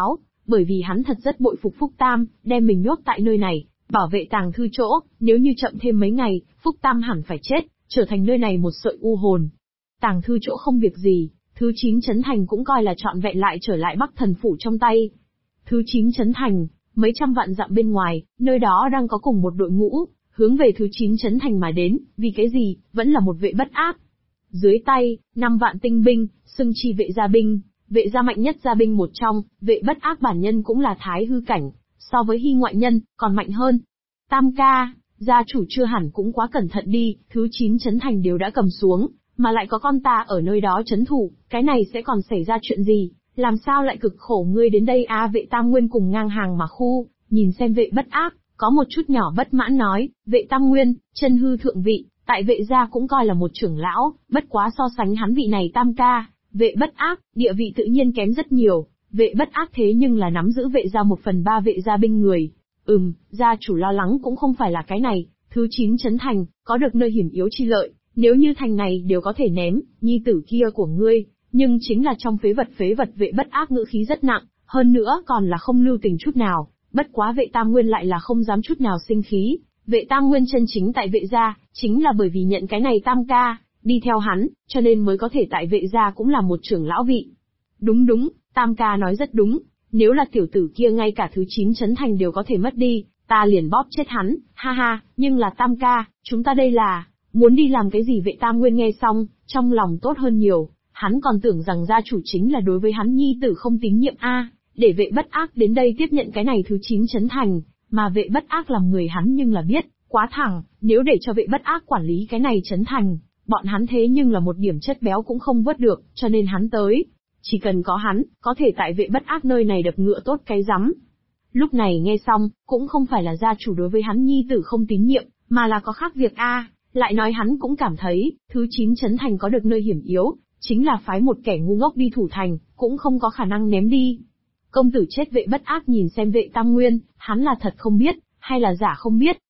bởi vì hắn thật rất bội phục Phúc Tam, đem mình nhốt tại nơi này, bảo vệ tàng thư chỗ, nếu như chậm thêm mấy ngày, Phúc Tam hẳn phải chết, trở thành nơi này một sợi u hồn. Tàng thư chỗ không việc gì, thứ 9 trấn thành cũng coi là trọn vẹn lại trở lại Bắc Thần Phủ trong tay. Thứ 9 trấn thành, mấy trăm vạn dặm bên ngoài, nơi đó đang có cùng một đội ngũ, hướng về thứ 9 trấn thành mà đến, vì cái gì, vẫn là một vệ bất áp. Dưới tay, 5 vạn tinh binh, xưng chi vệ gia binh, vệ gia mạnh nhất gia binh một trong, vệ bất áp bản nhân cũng là thái hư cảnh, so với hy ngoại nhân, còn mạnh hơn. Tam ca, gia chủ chưa hẳn cũng quá cẩn thận đi, thứ 9 trấn thành đều đã cầm xuống, mà lại có con ta ở nơi đó trấn thủ, cái này sẽ còn xảy ra chuyện gì, làm sao lại cực khổ ngươi đến đây a? Vệ Tam Nguyên cùng ngang hàng mà khu, nhìn xem vệ bất áp, có một chút nhỏ bất mãn nói, vệ Tam Nguyên, chân hư thượng vị, tại vệ gia cũng coi là một trưởng lão, bất quá so sánh hắn vị này Tam ca, vệ bất áp, địa vị tự nhiên kém rất nhiều, vệ bất áp thế nhưng là nắm giữ vệ gia 1/3 vệ gia binh người. Gia chủ lo lắng cũng không phải là cái này, thứ 9 trấn thành, có được nơi hiểm yếu chi lợi, nếu như thành này đều có thể ném, nhi tử kia của ngươi, nhưng chính là trong phế vật vệ bất áp ngữ khí rất nặng, hơn nữa còn là không lưu tình chút nào, bất quá vệ Tam Nguyên lại là không dám chút nào sinh khí, vệ Tam Nguyên chân chính tại vệ gia, chính là bởi vì nhận cái này Tam ca, đi theo hắn, cho nên mới có thể tại vệ gia cũng là một trưởng lão vị. Đúng, Tam ca nói rất đúng, nếu là tiểu tử kia ngay cả thứ 9 trấn thành đều có thể mất đi, ta liền bóp chết hắn, ha ha, nhưng là Tam ca, chúng ta đây là, muốn đi làm cái gì? Vệ Tam Nguyên nghe xong, trong lòng tốt hơn nhiều, hắn còn tưởng rằng gia chủ chính là đối với hắn nhi tử không tín nhiệm để vệ bất ác đến đây tiếp nhận cái này thứ 9 trấn thành, mà vệ bất ác làm người hắn nhưng là biết, quá thẳng, nếu để cho vệ bất ác quản lý cái này trấn thành, bọn hắn thế nhưng là một điểm chất béo cũng không vớt được, cho nên hắn tới. Chỉ cần có hắn, có thể tại vệ bất ác nơi này đập ngựa tốt cái rắm. Lúc này nghe xong, cũng không phải là gia chủ đối với hắn nhi tử không tín nhiệm, mà là có khác việc lại nói hắn cũng cảm thấy, thứ 9 trấn thành có được nơi hiểm yếu, chính là phái một kẻ ngu ngốc đi thủ thành, cũng không có khả năng ném đi. Công tử chết. Vệ bất ác nhìn xem vệ Tam Nguyên, hắn là thật không biết, hay là giả không biết?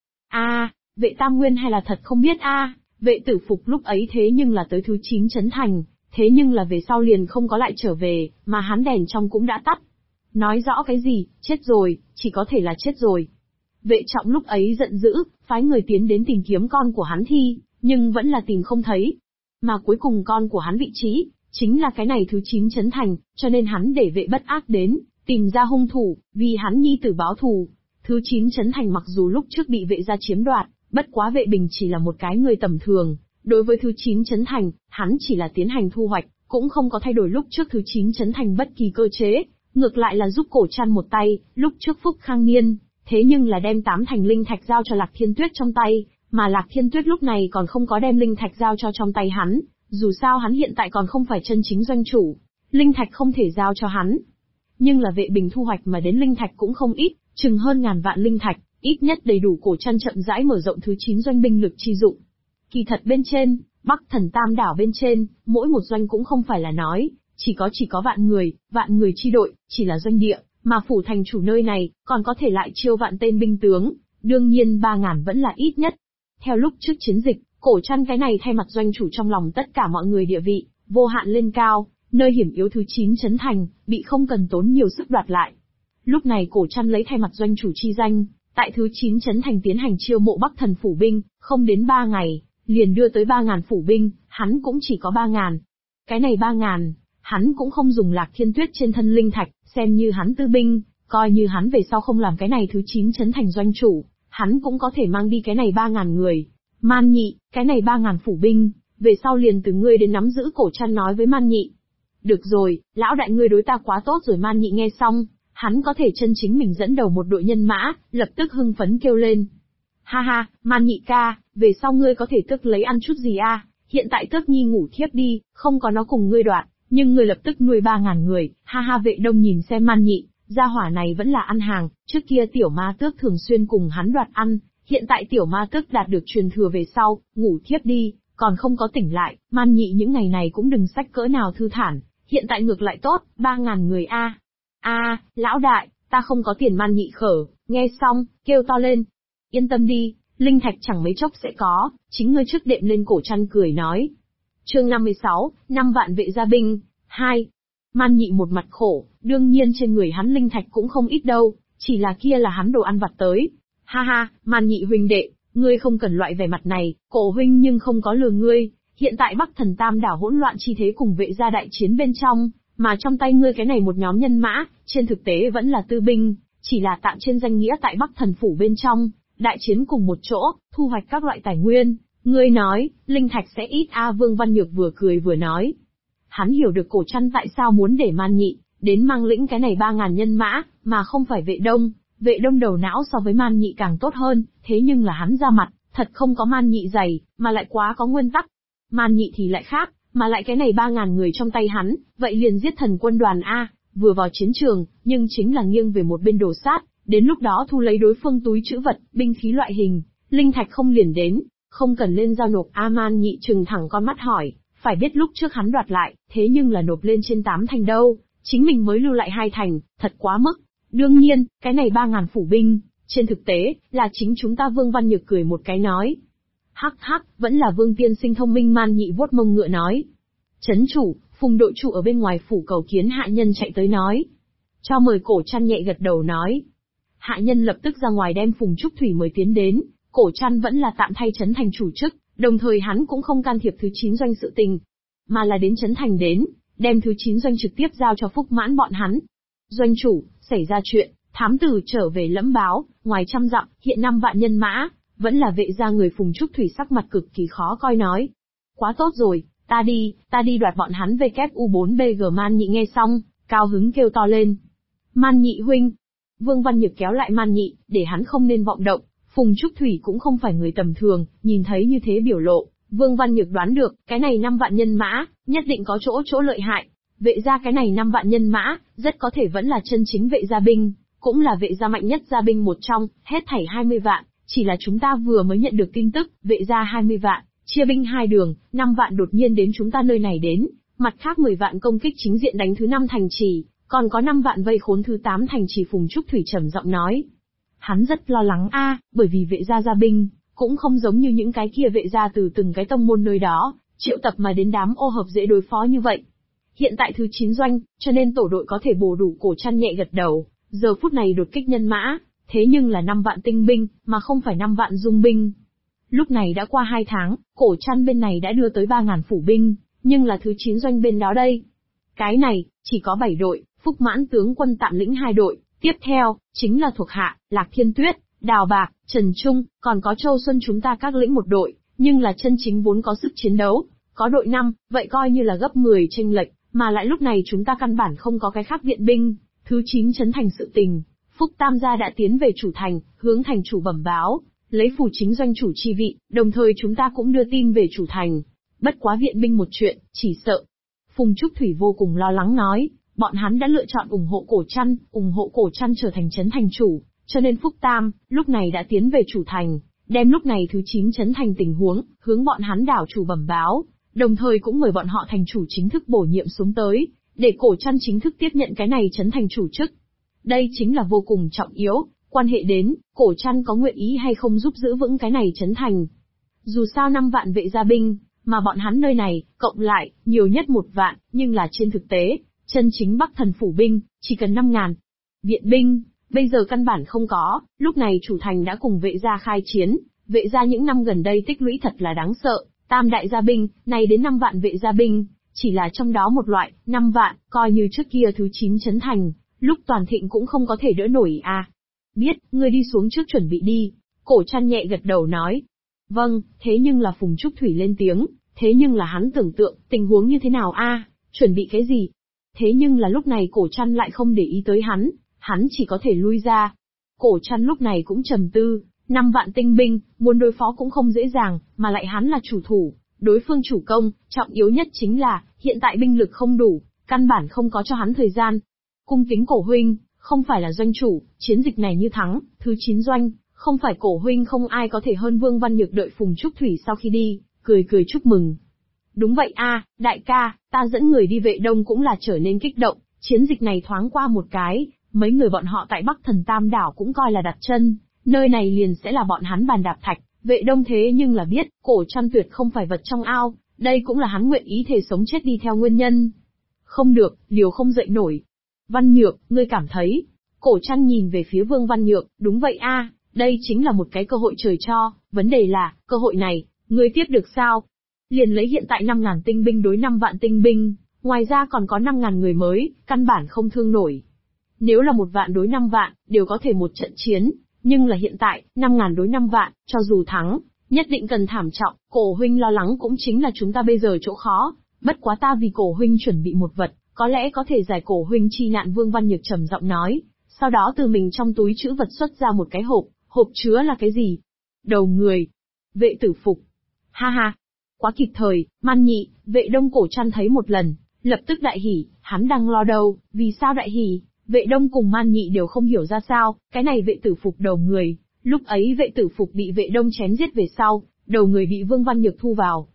Vệ Tam Nguyên hay là thật không biết Vệ tử phục lúc ấy thế nhưng là tới thứ 9 trấn thành, thế nhưng là về sau liền không có lại trở về, mà hắn đèn trong cũng đã tắt. Nói rõ cái gì, chết rồi, chỉ có thể là chết rồi. Vệ trọng lúc ấy giận dữ, phái người tiến đến tìm kiếm con của hắn thi, nhưng vẫn là tìm không thấy. Mà cuối cùng con của hắn vị trí, chính là cái này thứ 9 trấn thành, cho nên hắn để vệ bất ác đến, tìm ra hung thủ, vì hắn nhi tử báo thù. Thứ 9 trấn thành mặc dù lúc trước bị vệ gia chiếm đoạt, bất quá vệ bình chỉ là một cái người tầm thường, đối với thứ 9 trấn thành, hắn chỉ là tiến hành thu hoạch, cũng không có thay đổi lúc trước thứ 9 trấn thành bất kỳ cơ chế, ngược lại là giúp Cổ Trăn một tay, lúc trước Phúc Khang Niên, thế nhưng là đem 8 thành linh thạch giao cho Lạc Thiên Tuyết trong tay, mà Lạc Thiên Tuyết lúc này còn không có đem linh thạch giao cho trong tay hắn, dù sao hắn hiện tại còn không phải chân chính doanh chủ, linh thạch không thể giao cho hắn. Nhưng là vệ bình thu hoạch mà đến linh thạch cũng không ít, chừng hơn ngàn vạn linh thạch, ít nhất đầy đủ Cổ Trăn chậm rãi mở rộng thứ 9 doanh binh lực chi dụng. Kỳ thật bên trên, Bắc Thần Tam đảo bên trên, mỗi một doanh cũng không phải là nói, chỉ có vạn người chi đội, chỉ là doanh địa, mà phủ thành chủ nơi này, còn có thể lại chiêu vạn tên binh tướng, đương nhiên 3.000 vẫn là ít nhất. Theo lúc trước chiến dịch, Cổ Trăn cái này thay mặt doanh chủ trong lòng tất cả mọi người địa vị, vô hạn lên cao, nơi hiểm yếu thứ 9 trấn thành, bị không cần tốn nhiều sức đoạt lại. Lúc này Cổ Trăn lấy thay mặt doanh chủ chi danh, tại thứ 9 trấn thành tiến hành chiêu mộ Bắc Thần phủ binh, không đến 3 ngày, liền đưa tới 3.000 phủ binh, hắn cũng chỉ có 3.000. Cái này 3.000, hắn cũng không dùng Lạc Thiên Tuyết trên thân linh thạch, xem như hắn tư binh, coi như hắn về sau không làm cái này thứ 9 trấn thành doanh chủ, hắn cũng có thể mang đi cái này 3.000 người. Man Nhị, cái này 3.000 phủ binh, về sau liền từ ngươi đến nắm giữ. Cổ Trăn nói với Man Nhị. Được rồi, lão đại ngươi đối ta quá tốt rồi. Man Nhị nghe xong, hắn có thể chân chính mình dẫn đầu một đội nhân mã, lập tức hưng phấn kêu lên. Ha ha, Man Nhị ca, về sau ngươi có thể tức lấy ăn chút gì hiện tại Tước Nhi ngủ thiếp đi, không có nó cùng ngươi đoạt, nhưng ngươi lập tức nuôi 3.000 người, ha ha. Vệ Đông nhìn xem Man Nhị, gia hỏa này vẫn là ăn hàng, trước kia Tiểu Ma Tước thường xuyên cùng hắn đoạt ăn, hiện tại Tiểu Ma Tước đạt được truyền thừa về sau, ngủ thiếp đi, còn không có tỉnh lại, Man Nhị những ngày này cũng đừng sách cỡ nào thư thản, hiện tại ngược lại tốt, 3.000 người lão đại, ta không có tiền. Man Nhị khở, nghe xong, kêu to lên. Yên tâm đi, linh thạch chẳng mấy chốc sẽ có, chính ngươi trước đệm lên. Cổ Trăn cười nói. Chương 56, 5 vạn vệ gia binh, 2. Man Nhị một mặt khổ, đương nhiên trên người hắn linh thạch cũng không ít đâu, chỉ là kia là hắn đồ ăn vặt tới. Ha ha, Man Nhị huynh đệ, ngươi không cần loại vẻ mặt này, cổ huynh nhưng không có lừa ngươi, hiện tại Bắc Thần Tam đảo hỗn loạn chi thế cùng vệ gia đại chiến bên trong, mà trong tay ngươi cái này một nhóm nhân mã, trên thực tế vẫn là tư binh, chỉ là tạm trên danh nghĩa tại Bắc Thần phủ bên trong, đại chiến cùng một chỗ, thu hoạch các loại tài nguyên, ngươi nói, linh thạch sẽ ít Vương Văn Nhược vừa cười vừa nói. Hắn hiểu được Cổ Trăn tại sao muốn để Man Nhị đến mang lĩnh cái này 3.000 nhân mã, mà không phải Vệ Đông. Vệ Đông đầu não so với Man Nhị càng tốt hơn, thế nhưng là hắn ra mặt, thật không có Man Nhị dày, mà lại quá có nguyên tắc. Man Nhị thì lại khác, mà lại cái này 3.000 người trong tay hắn, vậy liền giết thần quân đoàn A, vừa vào chiến trường, nhưng chính là nghiêng về một bên đồ sát, đến lúc đó thu lấy đối phương túi trữ vật, binh khí loại hình, linh thạch không liền đến, không cần lên giao nộp. Man Nhị trừng thẳng con mắt hỏi, phải biết lúc trước hắn đoạt lại, thế nhưng là nộp lên trên 8 thành đâu, chính mình mới lưu lại 2 thành, thật quá mức. Đương nhiên, cái này 3.000 phủ binh, trên thực tế, là chính chúng ta. Vương Văn Nhược cười một cái nói. Hắc hắc, vẫn là Vương tiên sinh thông minh. Man Nhị vuốt mông ngựa nói. Trấn chủ, Phùng đội chủ ở bên ngoài phủ cầu kiến hạ nhân chạy tới nói. Cho mời. Cổ Trăn nhẹ gật đầu nói. Hạ nhân lập tức ra ngoài đem Phùng Trúc Thủy mời tiến đến, Cổ Trăn vẫn là tạm thay Trấn Thành chủ chức, đồng thời hắn cũng không can thiệp thứ 9 doanh sự tình, mà là đến Trấn Thành đến, đem thứ 9 doanh trực tiếp giao cho Phúc Mãn bọn hắn. Doanh chủ, xảy ra chuyện, thám tử trở về lẫm báo, ngoài 100 dặm, hiện 5 vạn nhân mã, vẫn là vệ gia người. Phùng Trúc Thủy sắc mặt cực kỳ khó coi nói. Quá tốt rồi, ta đi đoạt bọn hắn WU4BG. Man Nhị nghe xong, cao hứng kêu to lên. Man Nhị huynh. Vương Văn Nhược kéo lại Man Nhị, để hắn không nên vọng động. Phùng Trúc Thủy cũng không phải người tầm thường, nhìn thấy như thế biểu lộ, Vương Văn Nhược đoán được, cái này 5 vạn nhân mã, nhất định có chỗ lợi hại. Vệ gia cái này 5 vạn nhân mã, rất có thể vẫn là chân chính vệ gia binh, cũng là vệ gia mạnh nhất gia binh một trong, hết thảy 20 vạn, chỉ là chúng ta vừa mới nhận được tin tức, vệ gia 20 vạn, chia binh 2 đường, 5 vạn đột nhiên đến chúng ta nơi này đến, mặt khác 10 vạn công kích chính diện đánh thứ 5 thành trì, còn có 5 vạn vây khốn thứ 8 thành trì. Phùng Trúc Thủy trầm giọng nói. Hắn rất lo lắng bởi vì vệ gia gia binh, cũng không giống như những cái kia vệ gia từ từng cái tông môn nơi đó, triệu tập mà đến đám ô hợp dễ đối phó như vậy. Hiện tại thứ 9 doanh, cho nên tổ đội có thể bổ đủ. Cổ Trăn nhẹ gật đầu, giờ phút này đột kích nhân mã, thế nhưng là 5 vạn tinh binh, mà không phải 5 vạn dung binh. Lúc này đã qua 2 tháng, Cổ Trăn bên này đã đưa tới 3.000 phủ binh, nhưng là thứ 9 doanh bên đó đây. Cái này, chỉ có 7 đội, Phúc Mãn tướng quân tạm lĩnh 2 đội, tiếp theo, chính là thuộc hạ, Lạc Thiên Tuyết, Đào Bạc, Trần Trung, còn có Châu Xuân chúng ta các lĩnh 1 đội, nhưng là chân chính vốn có sức chiến đấu, có đội 5, vậy coi như là gấp 10 chênh lệch, mà lại lúc này chúng ta căn bản không có cái khác viện binh. Thứ 9 Trấn Thành sự tình, Phúc Tam gia đã tiến về chủ thành, hướng thành chủ bẩm báo, lấy phủ chính doanh chủ chi vị, đồng thời chúng ta cũng đưa tin về chủ thành. Bất quá viện binh một chuyện, chỉ sợ. Phùng Trúc Thủy vô cùng lo lắng nói, bọn hắn đã lựa chọn ủng hộ Cổ Trăn trở thành Trấn Thành chủ, cho nên Phúc Tam, lúc này đã tiến về chủ thành, đem lúc này thứ 9 Trấn Thành tình huống, hướng bọn hắn đảo chủ bẩm báo, đồng thời cũng mời bọn họ thành chủ chính thức bổ nhiệm xuống tới, để Cổ Trăn chính thức tiếp nhận cái này Trấn Thành chủ chức. Đây chính là vô cùng trọng yếu, quan hệ đến, Cổ Trăn có nguyện ý hay không giúp giữ vững cái này Trấn Thành. Dù sao 5 vạn vệ gia binh, mà bọn hắn nơi này, cộng lại, nhiều nhất 1 vạn, nhưng là trên thực tế, chân chính Bắc Thần phủ binh, chỉ cần 5.000. Viện binh, bây giờ căn bản không có, lúc này chủ thành đã cùng vệ gia khai chiến, vệ gia những năm gần đây tích lũy thật là đáng sợ, tam đại gia binh, này đến 5 vạn vệ gia binh, chỉ là trong đó một loại, 5 vạn, coi như trước kia thứ 9 Trấn Thành, lúc toàn thịnh cũng không có thể đỡ nổi Biết, ngươi đi xuống trước chuẩn bị đi. Cổ Trăn nhẹ gật đầu nói. Vâng, thế nhưng là Phùng Trúc Thủy lên tiếng, thế nhưng là hắn tưởng tượng, tình huống như thế nào chuẩn bị cái gì? Thế nhưng là lúc này Cổ Trăn lại không để ý tới hắn chỉ có thể lui ra. Cổ Trăn lúc này cũng trầm tư, 5 vạn tinh binh, muốn đối phó cũng không dễ dàng, mà lại hắn là chủ thủ, đối phương chủ công, trọng yếu nhất chính là, hiện tại binh lực không đủ, căn bản không có cho hắn thời gian. Cung kính Cổ huynh, không phải là doanh chủ, chiến dịch này như thắng, thứ 9 doanh, không phải Cổ huynh không ai có thể hơn. Vương Văn Nhược đợi Phùng Trúc Thủy sau khi đi, cười chúc mừng. Đúng vậy đại ca, ta dẫn người đi Vệ Đông cũng là trở nên kích động, chiến dịch này thoáng qua một cái, mấy người bọn họ tại Bắc Thần Tam đảo cũng coi là đặt chân, nơi này liền sẽ là bọn hắn bàn đạp thạch. Vệ Đông thế nhưng là biết, Cổ Trăn tuyệt không phải vật trong ao, đây cũng là hắn nguyện ý thể sống chết đi theo nguyên nhân. Không được, liều không dậy nổi. Văn Nhược, ngươi cảm thấy? Cổ Trăn nhìn về phía Vương Văn Nhược, đúng vậy a, đây chính là một cái cơ hội trời cho, vấn đề là, cơ hội này, ngươi tiếp được sao? Liền lấy hiện tại 5.000 tinh binh đối 5 vạn tinh binh, ngoài ra còn có 5.000 người mới, căn bản không thương nổi. Nếu là 1 vạn đối 5 vạn, đều có thể một trận chiến, nhưng là hiện tại, 5.000 đối 5 vạn, cho dù thắng, nhất định cần thảm trọng, Cổ huynh lo lắng cũng chính là chúng ta bây giờ chỗ khó, bất quá ta vì Cổ huynh chuẩn bị một vật, có lẽ có thể giải Cổ huynh chi nạn. Vương Văn Nhược trầm giọng nói, sau đó từ mình trong túi trữ vật xuất ra một cái hộp, hộp chứa là cái gì? Đầu người. Vệ tử phục. Ha ha. Quá kịp thời, Man Nhị, Vệ Đông Cổ Trăn thấy một lần, lập tức đại hỉ, hắn đang lo đâu, vì sao đại hỉ? Vệ Đông cùng Man Nhị đều không hiểu ra sao, cái này vệ tử phục đầu người, lúc ấy vệ tử phục bị Vệ Đông chém giết về sau, đầu người bị Vương Văn Nhược thu vào.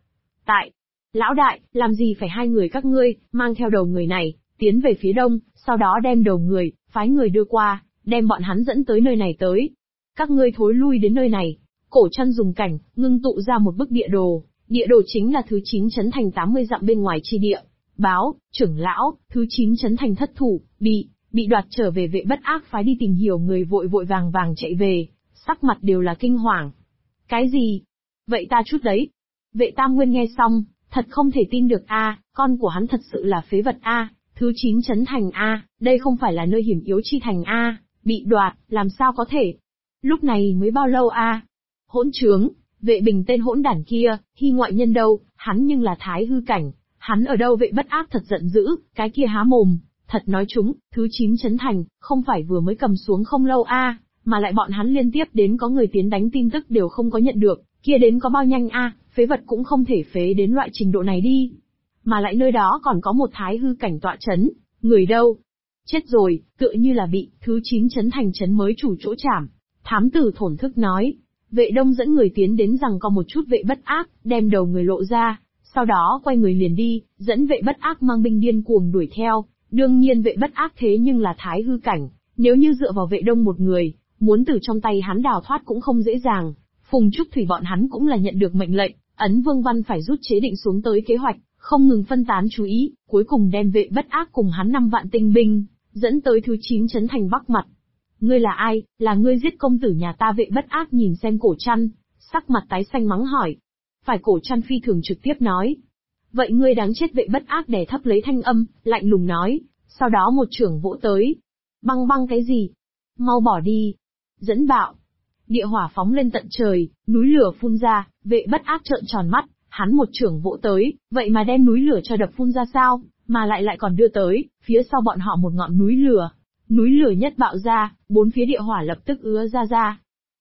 Lão đại, làm gì phải hai người các ngươi, mang theo đầu người này, tiến về phía đông, sau đó đem đầu người, phái người đưa qua, đem bọn hắn dẫn tới nơi này tới. Các ngươi thối lui đến nơi này. Cổ Trăn dùng cảnh, ngưng tụ ra một bức địa đồ chính là thứ 9 trấn thành 80 dặm bên ngoài chi địa. Báo, trưởng lão, thứ 9 trấn thành thất thủ, bị đoạt trở về. Vệ Bất Ác phái đi tìm hiểu người vội vội vàng vàng chạy về, sắc mặt đều là kinh hoàng. Cái gì? Vậy ta chút đấy. Vệ Tam Nguyên nghe xong, thật không thể tin được a, con của hắn thật sự là phế vật a, thứ 9 trấn thành a, đây không phải là nơi hiểm yếu chi thành a, bị đoạt, làm sao có thể? Lúc này mới bao lâu a? Hỗn trướng, Vệ Bình tên hỗn đản kia, Hy ngoại nhân đâu, hắn nhưng là thái hư cảnh, hắn ở đâu? Vệ Bất Ác thật giận dữ, cái kia há mồm, thật nói chúng, thứ 9 trấn thành, không phải vừa mới cầm xuống không lâu a, mà lại bọn hắn liên tiếp đến có người tiến đánh tin tức đều không có nhận được, kia đến có bao nhanh a, phế vật cũng không thể phế đến loại trình độ này đi. Mà lại nơi đó còn có một thái hư cảnh tọa chấn, người đâu? Chết rồi, tựa như là bị thứ 9 trấn thành trấn mới chủ chỗ chảm. Thám tử thổn thức nói. Vệ Đông dẫn người tiến đến rằng có một chút Vệ Bất Ác, đem đầu người lộ ra, sau đó quay người liền đi, dẫn Vệ Bất Ác mang binh điên cuồng đuổi theo. Đương nhiên Vệ Bất Ác thế nhưng là thái hư cảnh, nếu như dựa vào Vệ Đông một người, muốn từ trong tay hắn đào thoát cũng không dễ dàng. Phùng Trúc Thủy bọn hắn cũng là nhận được mệnh lệnh, ấn Vương Văn phải rút chế định xuống tới kế hoạch, không ngừng phân tán chú ý, cuối cùng đem Vệ Bất Ác cùng hắn 5 vạn tinh binh, dẫn tới thứ 9 trấn thành Bắc mặt. Ngươi là ai? Là ngươi giết công tử nhà ta? Vệ Bất Ác nhìn xem Cổ Trăn, sắc mặt tái xanh mắng hỏi. Phải, Cổ Trăn phi thường trực tiếp nói. Vậy ngươi đáng chết. Vệ Bất Ác đè thấp lấy thanh âm, lạnh lùng nói, sau đó một chưởng vỗ tới. Băng băng cái gì? Mau bỏ đi. Dẫn bạo. Địa hỏa phóng lên tận trời, núi lửa phun ra, Vệ Bất Ác trợn tròn mắt, hắn một chưởng vỗ tới, vậy mà đem núi lửa cho đập phun ra sao, mà lại còn đưa tới, phía sau bọn họ một ngọn núi lửa. Núi lửa nhất bạo ra, bốn phía địa hỏa lập tức ứa ra.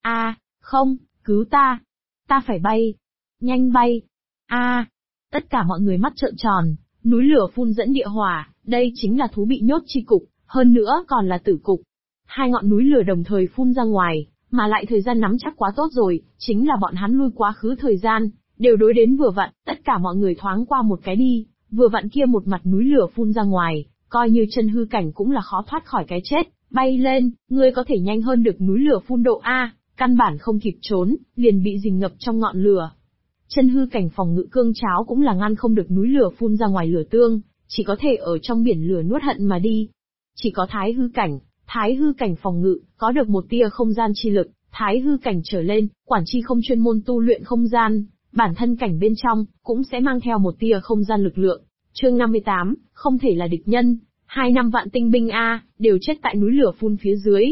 Không, cứu ta. Ta phải bay. Nhanh bay. Tất cả mọi người mắt trợn tròn, núi lửa phun dẫn địa hỏa, đây chính là thú bị nhốt chi cục, hơn nữa còn là tử cục. Hai ngọn núi lửa đồng thời phun ra ngoài, mà lại thời gian nắm chắc quá tốt rồi, chính là bọn hắn lui quá khứ thời gian, đều đối đến vừa vặn, tất cả mọi người thoáng qua một cái đi, vừa vặn kia một mặt núi lửa phun ra ngoài. Coi như chân hư cảnh cũng là khó thoát khỏi cái chết, bay lên, ngươi có thể nhanh hơn được núi lửa phun độ A, căn bản không kịp trốn, liền bị rình ngập trong ngọn lửa. Chân hư cảnh phòng ngự cương cháo cũng là ngăn không được núi lửa phun ra ngoài lửa tương, chỉ có thể ở trong biển lửa nuốt hận mà đi. Chỉ có thái hư cảnh phòng ngự, có được một tia không gian chi lực, thái hư cảnh trở lên, quản chi không chuyên môn tu luyện không gian, bản thân cảnh bên trong, cũng sẽ mang theo một tia không gian lực lượng. Chương 58, không thể là địch nhân, 2 vạn tinh binh đều chết tại núi lửa phun phía dưới.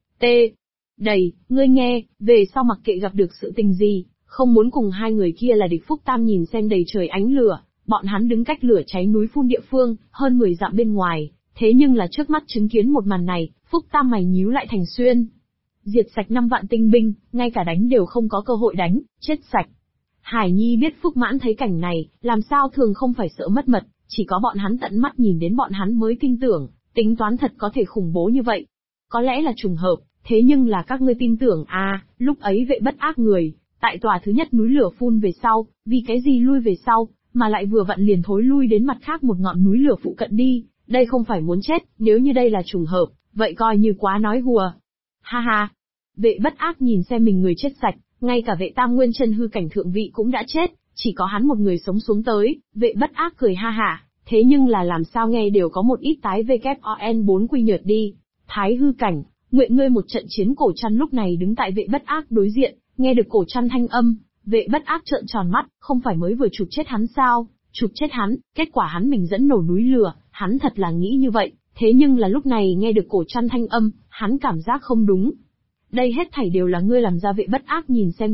Đầy, ngươi nghe, về sau mặc kệ gặp được sự tình gì, không muốn cùng hai người kia là địch. Phúc Tam nhìn xem đầy trời ánh lửa, bọn hắn đứng cách lửa cháy núi phun địa phương, hơn 10 dặm bên ngoài, thế nhưng là trước mắt chứng kiến một màn này, Phúc Tam mày nhíu lại thành xuyên. Diệt sạch 5 vạn tinh binh, ngay cả đánh đều không có cơ hội đánh, chết sạch. Hải Nhi biết Phúc Mãn thấy cảnh này, làm sao thường không phải sợ mất mật, chỉ có bọn hắn tận mắt nhìn đến bọn hắn mới tin tưởng, tính toán thật có thể khủng bố như vậy. Có lẽ là trùng hợp, thế nhưng là các ngươi tin tưởng lúc ấy Vệ Bất Ác người, tại tòa thứ nhất núi lửa phun về sau, vì cái gì lui về sau, mà lại vừa vặn liền thối lui đến mặt khác một ngọn núi lửa phụ cận đi, đây không phải muốn chết, nếu như đây là trùng hợp, vậy coi như quá nói hùa. Ha ha, Vệ Bất Ác nhìn xem mình người chết sạch, ngay cả Vệ Tam Nguyên chân hư cảnh thượng vị cũng đã chết, chỉ có hắn một người sống xuống tới. Vệ Bất Ác cười ha hả, thế nhưng là làm sao nghe đều có một ít tái VKON4 quy nhợt đi. Thái hư cảnh, nguyện ngươi một trận chiến. Cổ Trăn lúc này đứng tại Vệ Bất Ác đối diện, nghe được Cổ Trăn thanh âm, Vệ Bất Ác trợn tròn mắt, không phải mới vừa chụp chết hắn sao? Chụp chết hắn, kết quả hắn mình dẫn nổ núi lửa, hắn thật là nghĩ như vậy, thế nhưng là lúc này nghe được Cổ Trăn thanh âm, hắn cảm giác không đúng. Đây hết thảy đều là ngươi làm ra. Vệ Bất Ác nhìn xem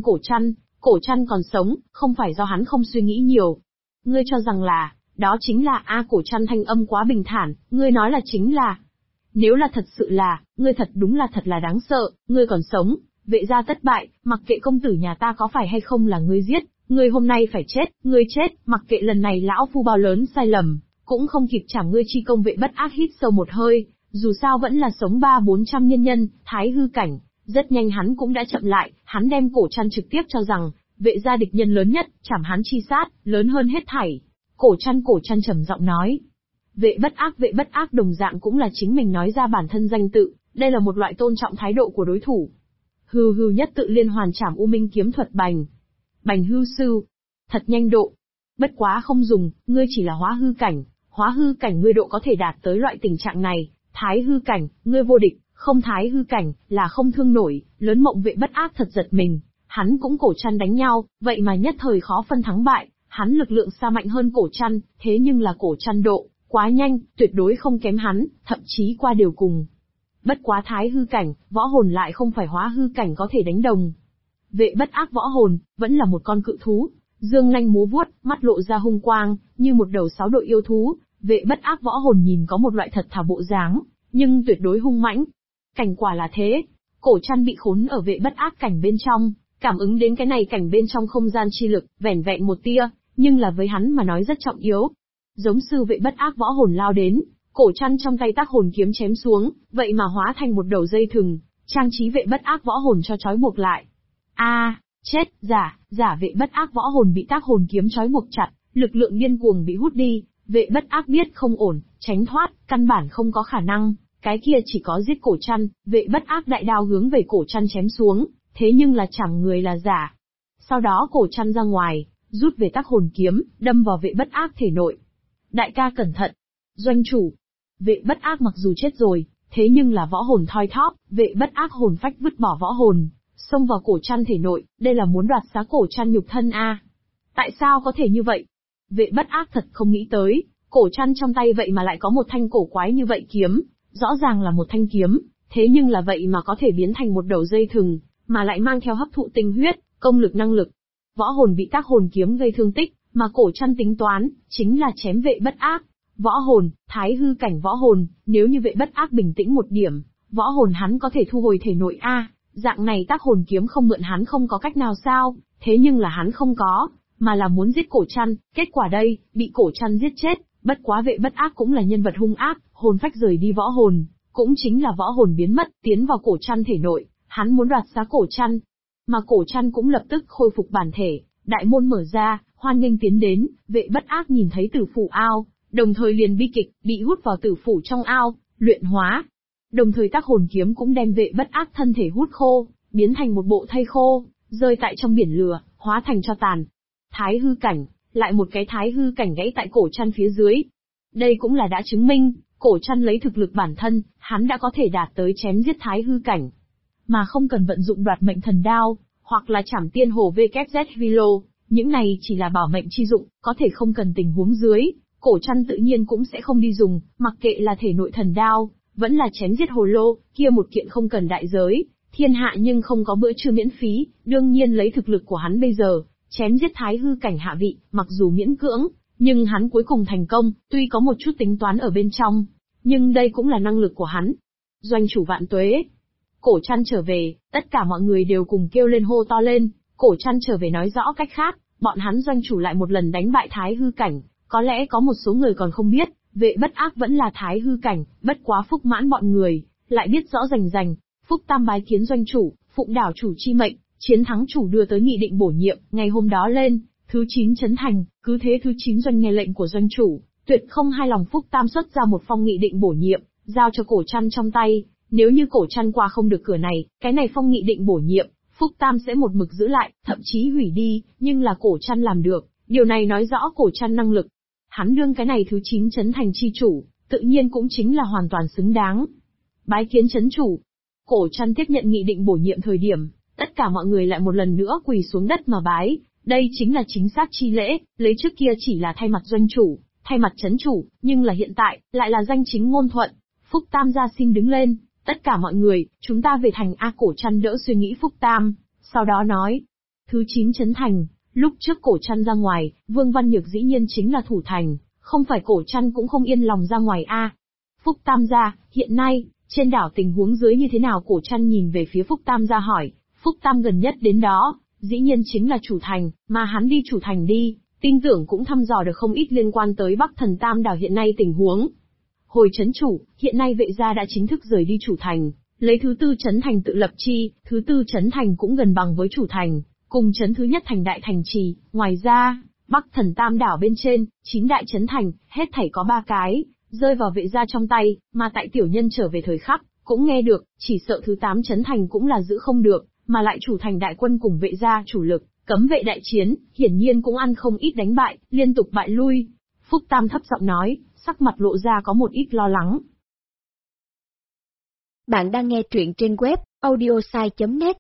Cổ Trăn còn sống, không phải do hắn không suy nghĩ nhiều. Ngươi cho rằng là, đó chính là Cổ Trăn thanh âm quá bình thản, ngươi nói là chính là. Nếu là thật sự là, ngươi thật đúng là thật là đáng sợ, ngươi còn sống, Vệ gia thất bại, mặc kệ công tử nhà ta có phải hay không là ngươi giết, ngươi hôm nay phải chết, ngươi chết, mặc kệ lần này lão phu bao lớn sai lầm, cũng không kịp trảm ngươi chi công. Vệ Bất Ác hít sâu một hơi, dù sao vẫn là sống 300-400 nhân, thái hư cảnh, rất nhanh hắn cũng đã chậm lại, hắn đem Cổ Trăn trực tiếp cho rằng, Vệ gia địch nhân lớn nhất, trảm hắn chi sát, lớn hơn hết thảy. Cổ Trăn trầm giọng nói. Vệ Bất Ác đồng dạng cũng là chính mình nói ra bản thân danh tự, đây là một loại tôn trọng thái độ của đối thủ. Hừ nhất tự liên hoàn trảm U Minh kiếm thuật bành hư sư. Thật nhanh độ. Bất quá không dùng, ngươi chỉ là hóa hư cảnh ngươi độ có thể đạt tới loại tình trạng này, thái hư cảnh, ngươi vô địch, không thái hư cảnh, là không thương nổi. Lớn mộng. Vệ Bất Ác thật giật mình, hắn cũng Cổ Trăn đánh nhau, vậy mà nhất thời khó phân thắng bại, hắn lực lượng xa mạnh hơn Cổ Trăn, thế nhưng là Cổ Trăn độ quá nhanh, tuyệt đối không kém hắn, thậm chí qua đều cùng. Bất quá thái hư cảnh, võ hồn lại không phải hóa hư cảnh có thể đánh đồng. Vệ Bất Ác võ hồn, vẫn là một con cự thú, dương nanh múa vuốt, mắt lộ ra hung quang, như một đầu 6 đội yêu thú. Vệ Bất Ác võ hồn nhìn có một loại thật thà bộ dáng, nhưng tuyệt đối hung mãnh. Cảnh quả là thế, Cổ Trăn bị khốn ở Vệ Bất Ác cảnh bên trong, cảm ứng đến cái này cảnh bên trong không gian chi lực, vẻn vẹn một tia, nhưng là với hắn mà nói rất trọng yếu. Giống sư Vệ Bất Ác võ hồn lao đến, Cổ Trăn trong tay tác hồn kiếm chém xuống, vậy mà hóa thành một đầu dây thừng, trang trí Vệ Bất Ác võ hồn cho trói buộc lại. Chết, giả Vệ Bất Ác võ hồn bị tác hồn kiếm trói buộc chặt, lực lượng điên cuồng bị hút đi. Vệ Bất Ác biết không ổn, tránh thoát, căn bản không có khả năng, cái kia chỉ có giết Cổ Trăn. Vệ Bất Ác đại đao hướng về Cổ Trăn chém xuống, thế nhưng là chẳng người là giả. Sau đó Cổ Trăn ra ngoài, rút về tác hồn kiếm, đâm vào Vệ Bất Ác thể nội. Đại ca cẩn thận. Doanh chủ. Vệ Bất Ác mặc dù chết rồi, thế nhưng là võ hồn thoi thóp. Vệ Bất Ác hồn phách vứt bỏ võ hồn, xông vào Cổ Trăn thể nội, đây là muốn đoạt xá Cổ Trăn nhục thân a. Tại sao có thể như vậy? Vệ Bất Ác thật không nghĩ tới, Cổ Trăn trong tay vậy mà lại có một thanh cổ quái như vậy kiếm, rõ ràng là một thanh kiếm, thế nhưng là vậy mà có thể biến thành một đầu dây thừng, mà lại mang theo hấp thụ tinh huyết, công lực năng lực. Võ hồn bị tác hồn kiếm gây thương tích, mà Cổ Trăn tính toán, chính là chém Vệ Bất Ác. Võ hồn, thái hư cảnh võ hồn, nếu như Vệ Bất Ác bình tĩnh một điểm, võ hồn hắn có thể thu hồi thể nội a, dạng này tác hồn kiếm không mượn hắn không có cách nào sao, thế nhưng là hắn không có, mà là muốn giết Cổ Trăn, kết quả đây, bị Cổ Trăn giết chết. Bất quá Vệ Bất Ác cũng là nhân vật hung ác, hồn phách rời đi võ hồn, cũng chính là võ hồn biến mất, tiến vào Cổ Trăn thể nội, hắn muốn đoạt xá Cổ Trăn. Mà Cổ Trăn cũng lập tức khôi phục bản thể, đại môn mở ra, hoan nghênh tiến đến. Vệ Bất Ác nhìn thấy tử phủ ao, đồng thời liền bi kịch, bị hút vào tử phủ trong ao, luyện hóa. Đồng thời tác hồn kiếm cũng đem Vệ Bất Ác thân thể hút khô, biến thành một bộ thây khô, rơi tại trong biển lửa, hóa thành tro tàn. Thái hư cảnh, lại một cái thái hư cảnh gãy tại Cổ Trăn phía dưới. Đây cũng là đã chứng minh, Cổ Trăn lấy thực lực bản thân, hắn đã có thể đạt tới chém giết thái hư cảnh, mà không cần vận dụng đoạt mệnh thần đao, hoặc là trảm tiên hồ VKZ Vilo, những này chỉ là bảo mệnh chi dụng, có thể không cần tình huống dưới, Cổ Trăn tự nhiên cũng sẽ không đi dùng, mặc kệ là thể nội thần đao, vẫn là chém giết hồ lô, kia một kiện không cần đại giới, thiên hạ nhưng không có bữa trưa miễn phí, đương nhiên lấy thực lực của hắn bây giờ, chém giết thái hư cảnh hạ vị, mặc dù miễn cưỡng, nhưng hắn cuối cùng thành công, tuy có một chút tính toán ở bên trong, nhưng đây cũng là năng lực của hắn. Doanh chủ vạn tuế. Cổ Trăn trở về, tất cả mọi người đều cùng kêu lên hô to lên. Cổ Trăn trở về nói rõ cách khác, bọn hắn doanh chủ lại một lần đánh bại thái hư cảnh, có lẽ có một số người còn không biết, Vệ Bất Ác vẫn là thái hư cảnh, bất quá Phúc Mãn bọn người lại biết rõ rành rành. Phúc Tam bái kiến doanh chủ, phụng đảo chủ chi mệnh, chiến thắng chủ đưa tới nghị định bổ nhiệm, ngày hôm đó lên, thứ 9 trấn thành, cứ thế thứ 9 doanh nghe lệnh của doanh chủ, tuyệt không hài lòng. Phúc Tam xuất ra một phong nghị định bổ nhiệm, giao cho Cổ Trăn trong tay. Nếu như Cổ Trăn qua không được cửa này, cái này phong nghị định bổ nhiệm, Phúc Tam sẽ một mực giữ lại, thậm chí hủy đi, nhưng là Cổ Trăn làm được, điều này nói rõ Cổ Trăn năng lực. Hắn đương cái này thứ 9 trấn thành chi chủ, tự nhiên cũng chính là hoàn toàn xứng đáng. Bái kiến trấn chủ. Cổ Trăn tiếp nhận nghị định bổ nhiệm thời điểm, tất cả mọi người lại một lần nữa quỳ xuống đất mà bái, đây chính là chính xác chi lễ, lấy trước kia chỉ là thay mặt doanh chủ, thay mặt trấn chủ, nhưng là hiện tại, lại là danh chính ngôn thuận. Phúc Tam gia xin đứng lên, tất cả mọi người, chúng ta về thành A. Cổ Trăn đỡ suy nghĩ Phúc Tam, sau đó nói. Thứ 9 trấn thành, lúc trước Cổ Trăn ra ngoài, Vương Văn Nhược dĩ nhiên chính là thủ thành, không phải Cổ Trăn cũng không yên lòng ra ngoài A. Phúc Tam gia, hiện nay, trên đảo tình huống dưới như thế nào? Cổ Trăn nhìn về phía Phúc Tam gia hỏi, Phúc Tam gần nhất đến đó, dĩ nhiên chính là chủ thành, mà hắn đi chủ thành đi, tin tưởng cũng thăm dò được không ít liên quan tới Bắc Thần Tam đảo hiện nay tình huống. Hồi trấn chủ, hiện nay vệ gia đã chính thức rời đi chủ thành, lấy thứ 4 trấn thành tự lập chi, thứ 4 trấn thành cũng gần bằng với chủ thành, cùng trấn thứ nhất thành đại thành trì, ngoài ra, Bắc Thần Tam đảo bên trên, 9 đại trấn thành, hết thảy có 3 cái, rơi vào vệ gia trong tay, mà tại tiểu nhân trở về thời khắc, cũng nghe được, chỉ sợ thứ 8 trấn thành cũng là giữ không được, mà lại chủ thành đại quân cùng vệ gia chủ lực, cấm vệ đại chiến, hiển nhiên cũng ăn không ít đánh bại, liên tục bại lui. Phúc Tam thấp giọng nói, sắc mặt lộ ra có một ít lo lắng. Bạn đang nghe truyện trên web audiosai.net.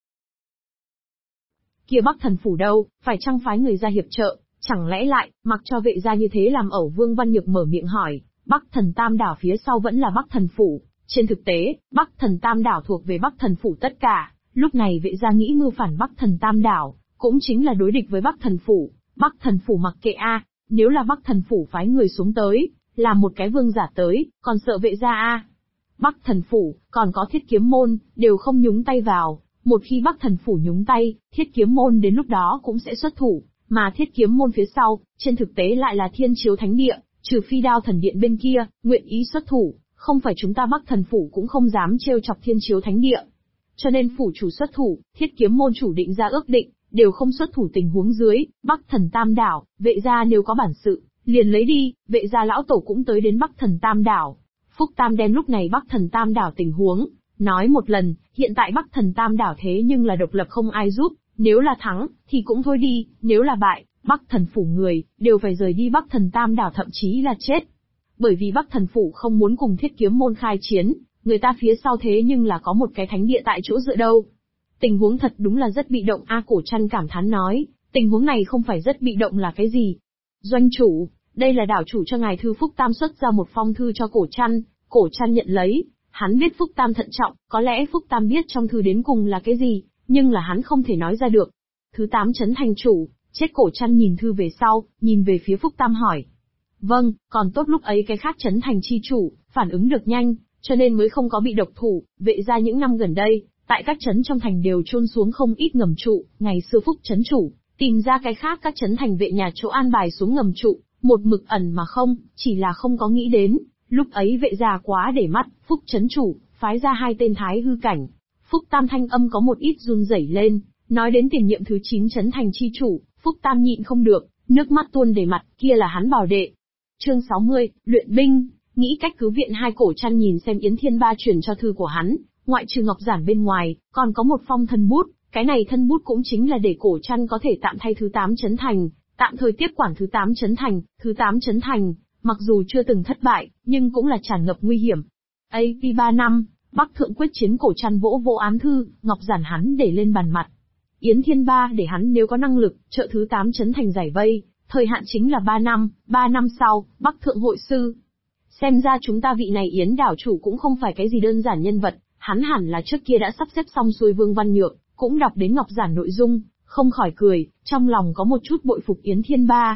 Kia Bắc Thần phủ đâu, phải chăng phái người ra hiệp trợ, chẳng lẽ lại, mặc cho vệ gia như thế làm ẩu? Vương Văn Nhược mở miệng hỏi, Bắc Thần Tam đảo phía sau vẫn là Bắc Thần phủ, trên thực tế, Bắc Thần Tam đảo thuộc về Bắc Thần phủ tất cả, lúc này vệ gia nghĩ mưu phản Bắc Thần Tam đảo, cũng chính là đối địch với Bắc Thần phủ. Bắc Thần phủ mặc kệ a, nếu là Bắc Thần phủ phái người xuống tới, làm một cái vương giả tới, còn sợ vệ gia a. Bắc Thần phủ, còn có Thiết Kiếm môn, đều không nhúng tay vào, một khi Bắc Thần phủ nhúng tay, Thiết Kiếm môn đến lúc đó cũng sẽ xuất thủ, mà Thiết Kiếm môn phía sau, trên thực tế lại là Thiên Chiếu Thánh Địa, trừ phi Đao Thần Điện bên kia, nguyện ý xuất thủ, không phải chúng ta Bắc Thần phủ cũng không dám trêu chọc Thiên Chiếu Thánh Địa. Cho nên phủ chủ xuất thủ, Thiết Kiếm môn chủ định ra ước định, đều không xuất thủ tình huống dưới, Bắc Thần Tam đảo, vệ gia nếu có bản sự, liền lấy đi, vệ gia lão tổ cũng tới đến Bắc Thần Tam đảo. Phúc Tam đem lúc này Bắc Thần Tam đảo tình huống, nói một lần, hiện tại Bắc Thần Tam đảo thế nhưng là độc lập không ai giúp, nếu là thắng, thì cũng thôi đi, nếu là bại, Bắc Thần phủ người, đều phải rời đi Bắc Thần Tam đảo thậm chí là chết. Bởi vì Bắc Thần phủ không muốn cùng Thiết Kiếm môn khai chiến, người ta phía sau thế nhưng là có một cái thánh địa tại chỗ dựa đâu. Tình huống thật đúng là rất bị động a. Cổ Trăn cảm thán nói, tình huống này không phải rất bị động là cái gì? Doanh chủ, đây là đảo chủ cho ngài thư. Phúc Tam xuất ra một phong thư cho Cổ Trăn nhận lấy, hắn biết Phúc Tam thận trọng, có lẽ Phúc Tam biết trong thư đến cùng là cái gì, nhưng là hắn không thể nói ra được. Thứ 8 trấn thành chủ, chết. Cổ Trăn nhìn thư về sau, nhìn về phía Phúc Tam hỏi. Vâng, còn tốt lúc ấy cái khác trấn thành chi chủ, phản ứng được nhanh, cho nên mới không có bị độc thủ. Vệ gia những năm gần đây, tại các trấn trong thành đều chôn xuống không ít ngầm trụ, ngày xưa Phúc trấn chủ, tìm ra cái khác các trấn thành vệ nhà chỗ an bài xuống ngầm trụ, một mực ẩn mà không, chỉ là không có nghĩ đến, lúc ấy vệ gia quá để mắt, Phúc trấn chủ, phái ra 2 tên thái hư cảnh. Phúc Tam thanh âm có một ít run rẩy lên, nói đến tiền nhiệm thứ 9 trấn thành chi chủ, Phúc Tam nhịn không được, nước mắt tuôn đầy mặt, kia là hắn bảo đệ. Chương 60, luyện binh, nghĩ cách cứu viện. Hai. Cổ Trăn nhìn xem Yến Thiên Ba truyền cho thư của hắn, ngoại trừ ngọc giản bên ngoài, còn có một phong thân bút, cái này thân bút cũng chính là để Cổ Trăn có thể tạm thay thứ 8 trấn thành, tạm thời tiếp quản thứ 8 trấn thành. Thứ 8 trấn thành, mặc dù chưa từng thất bại, nhưng cũng là tràn ngập nguy hiểm. AP 3 năm, Bắc Thượng quyết chiến. Cổ Trăn vỗ vỗ án thư, ngọc giản hắn để lên bàn mặt. Yến Thiên Ba để hắn nếu có năng lực, trợ thứ 8 trấn thành giải vây, thời hạn chính là 3 năm, 3 năm sau, Bắc Thượng hội sư. Xem ra chúng ta vị này Yến đảo chủ cũng không phải cái gì đơn giản nhân vật, hắn hẳn là trước kia đã sắp xếp xong xuôi. Vương Văn Nhược cũng đọc đến ngọc giản nội dung, không khỏi cười, trong lòng có một chút bội phục Yến Thiên Ba.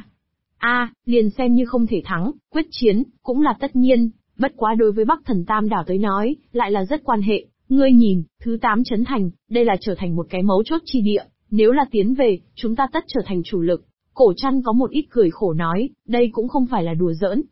Liền xem như không thể thắng, quyết chiến, cũng là tất nhiên, bất quá đối với Bắc Thần Tam đảo tới nói, lại là rất quan hệ. Ngươi nhìn, thứ 8 trấn thành, đây là trở thành một cái mấu chốt chi địa, nếu là tiến về, chúng ta tất trở thành chủ lực. Cổ Trăn có một ít cười khổ nói, đây cũng không phải là đùa giỡn,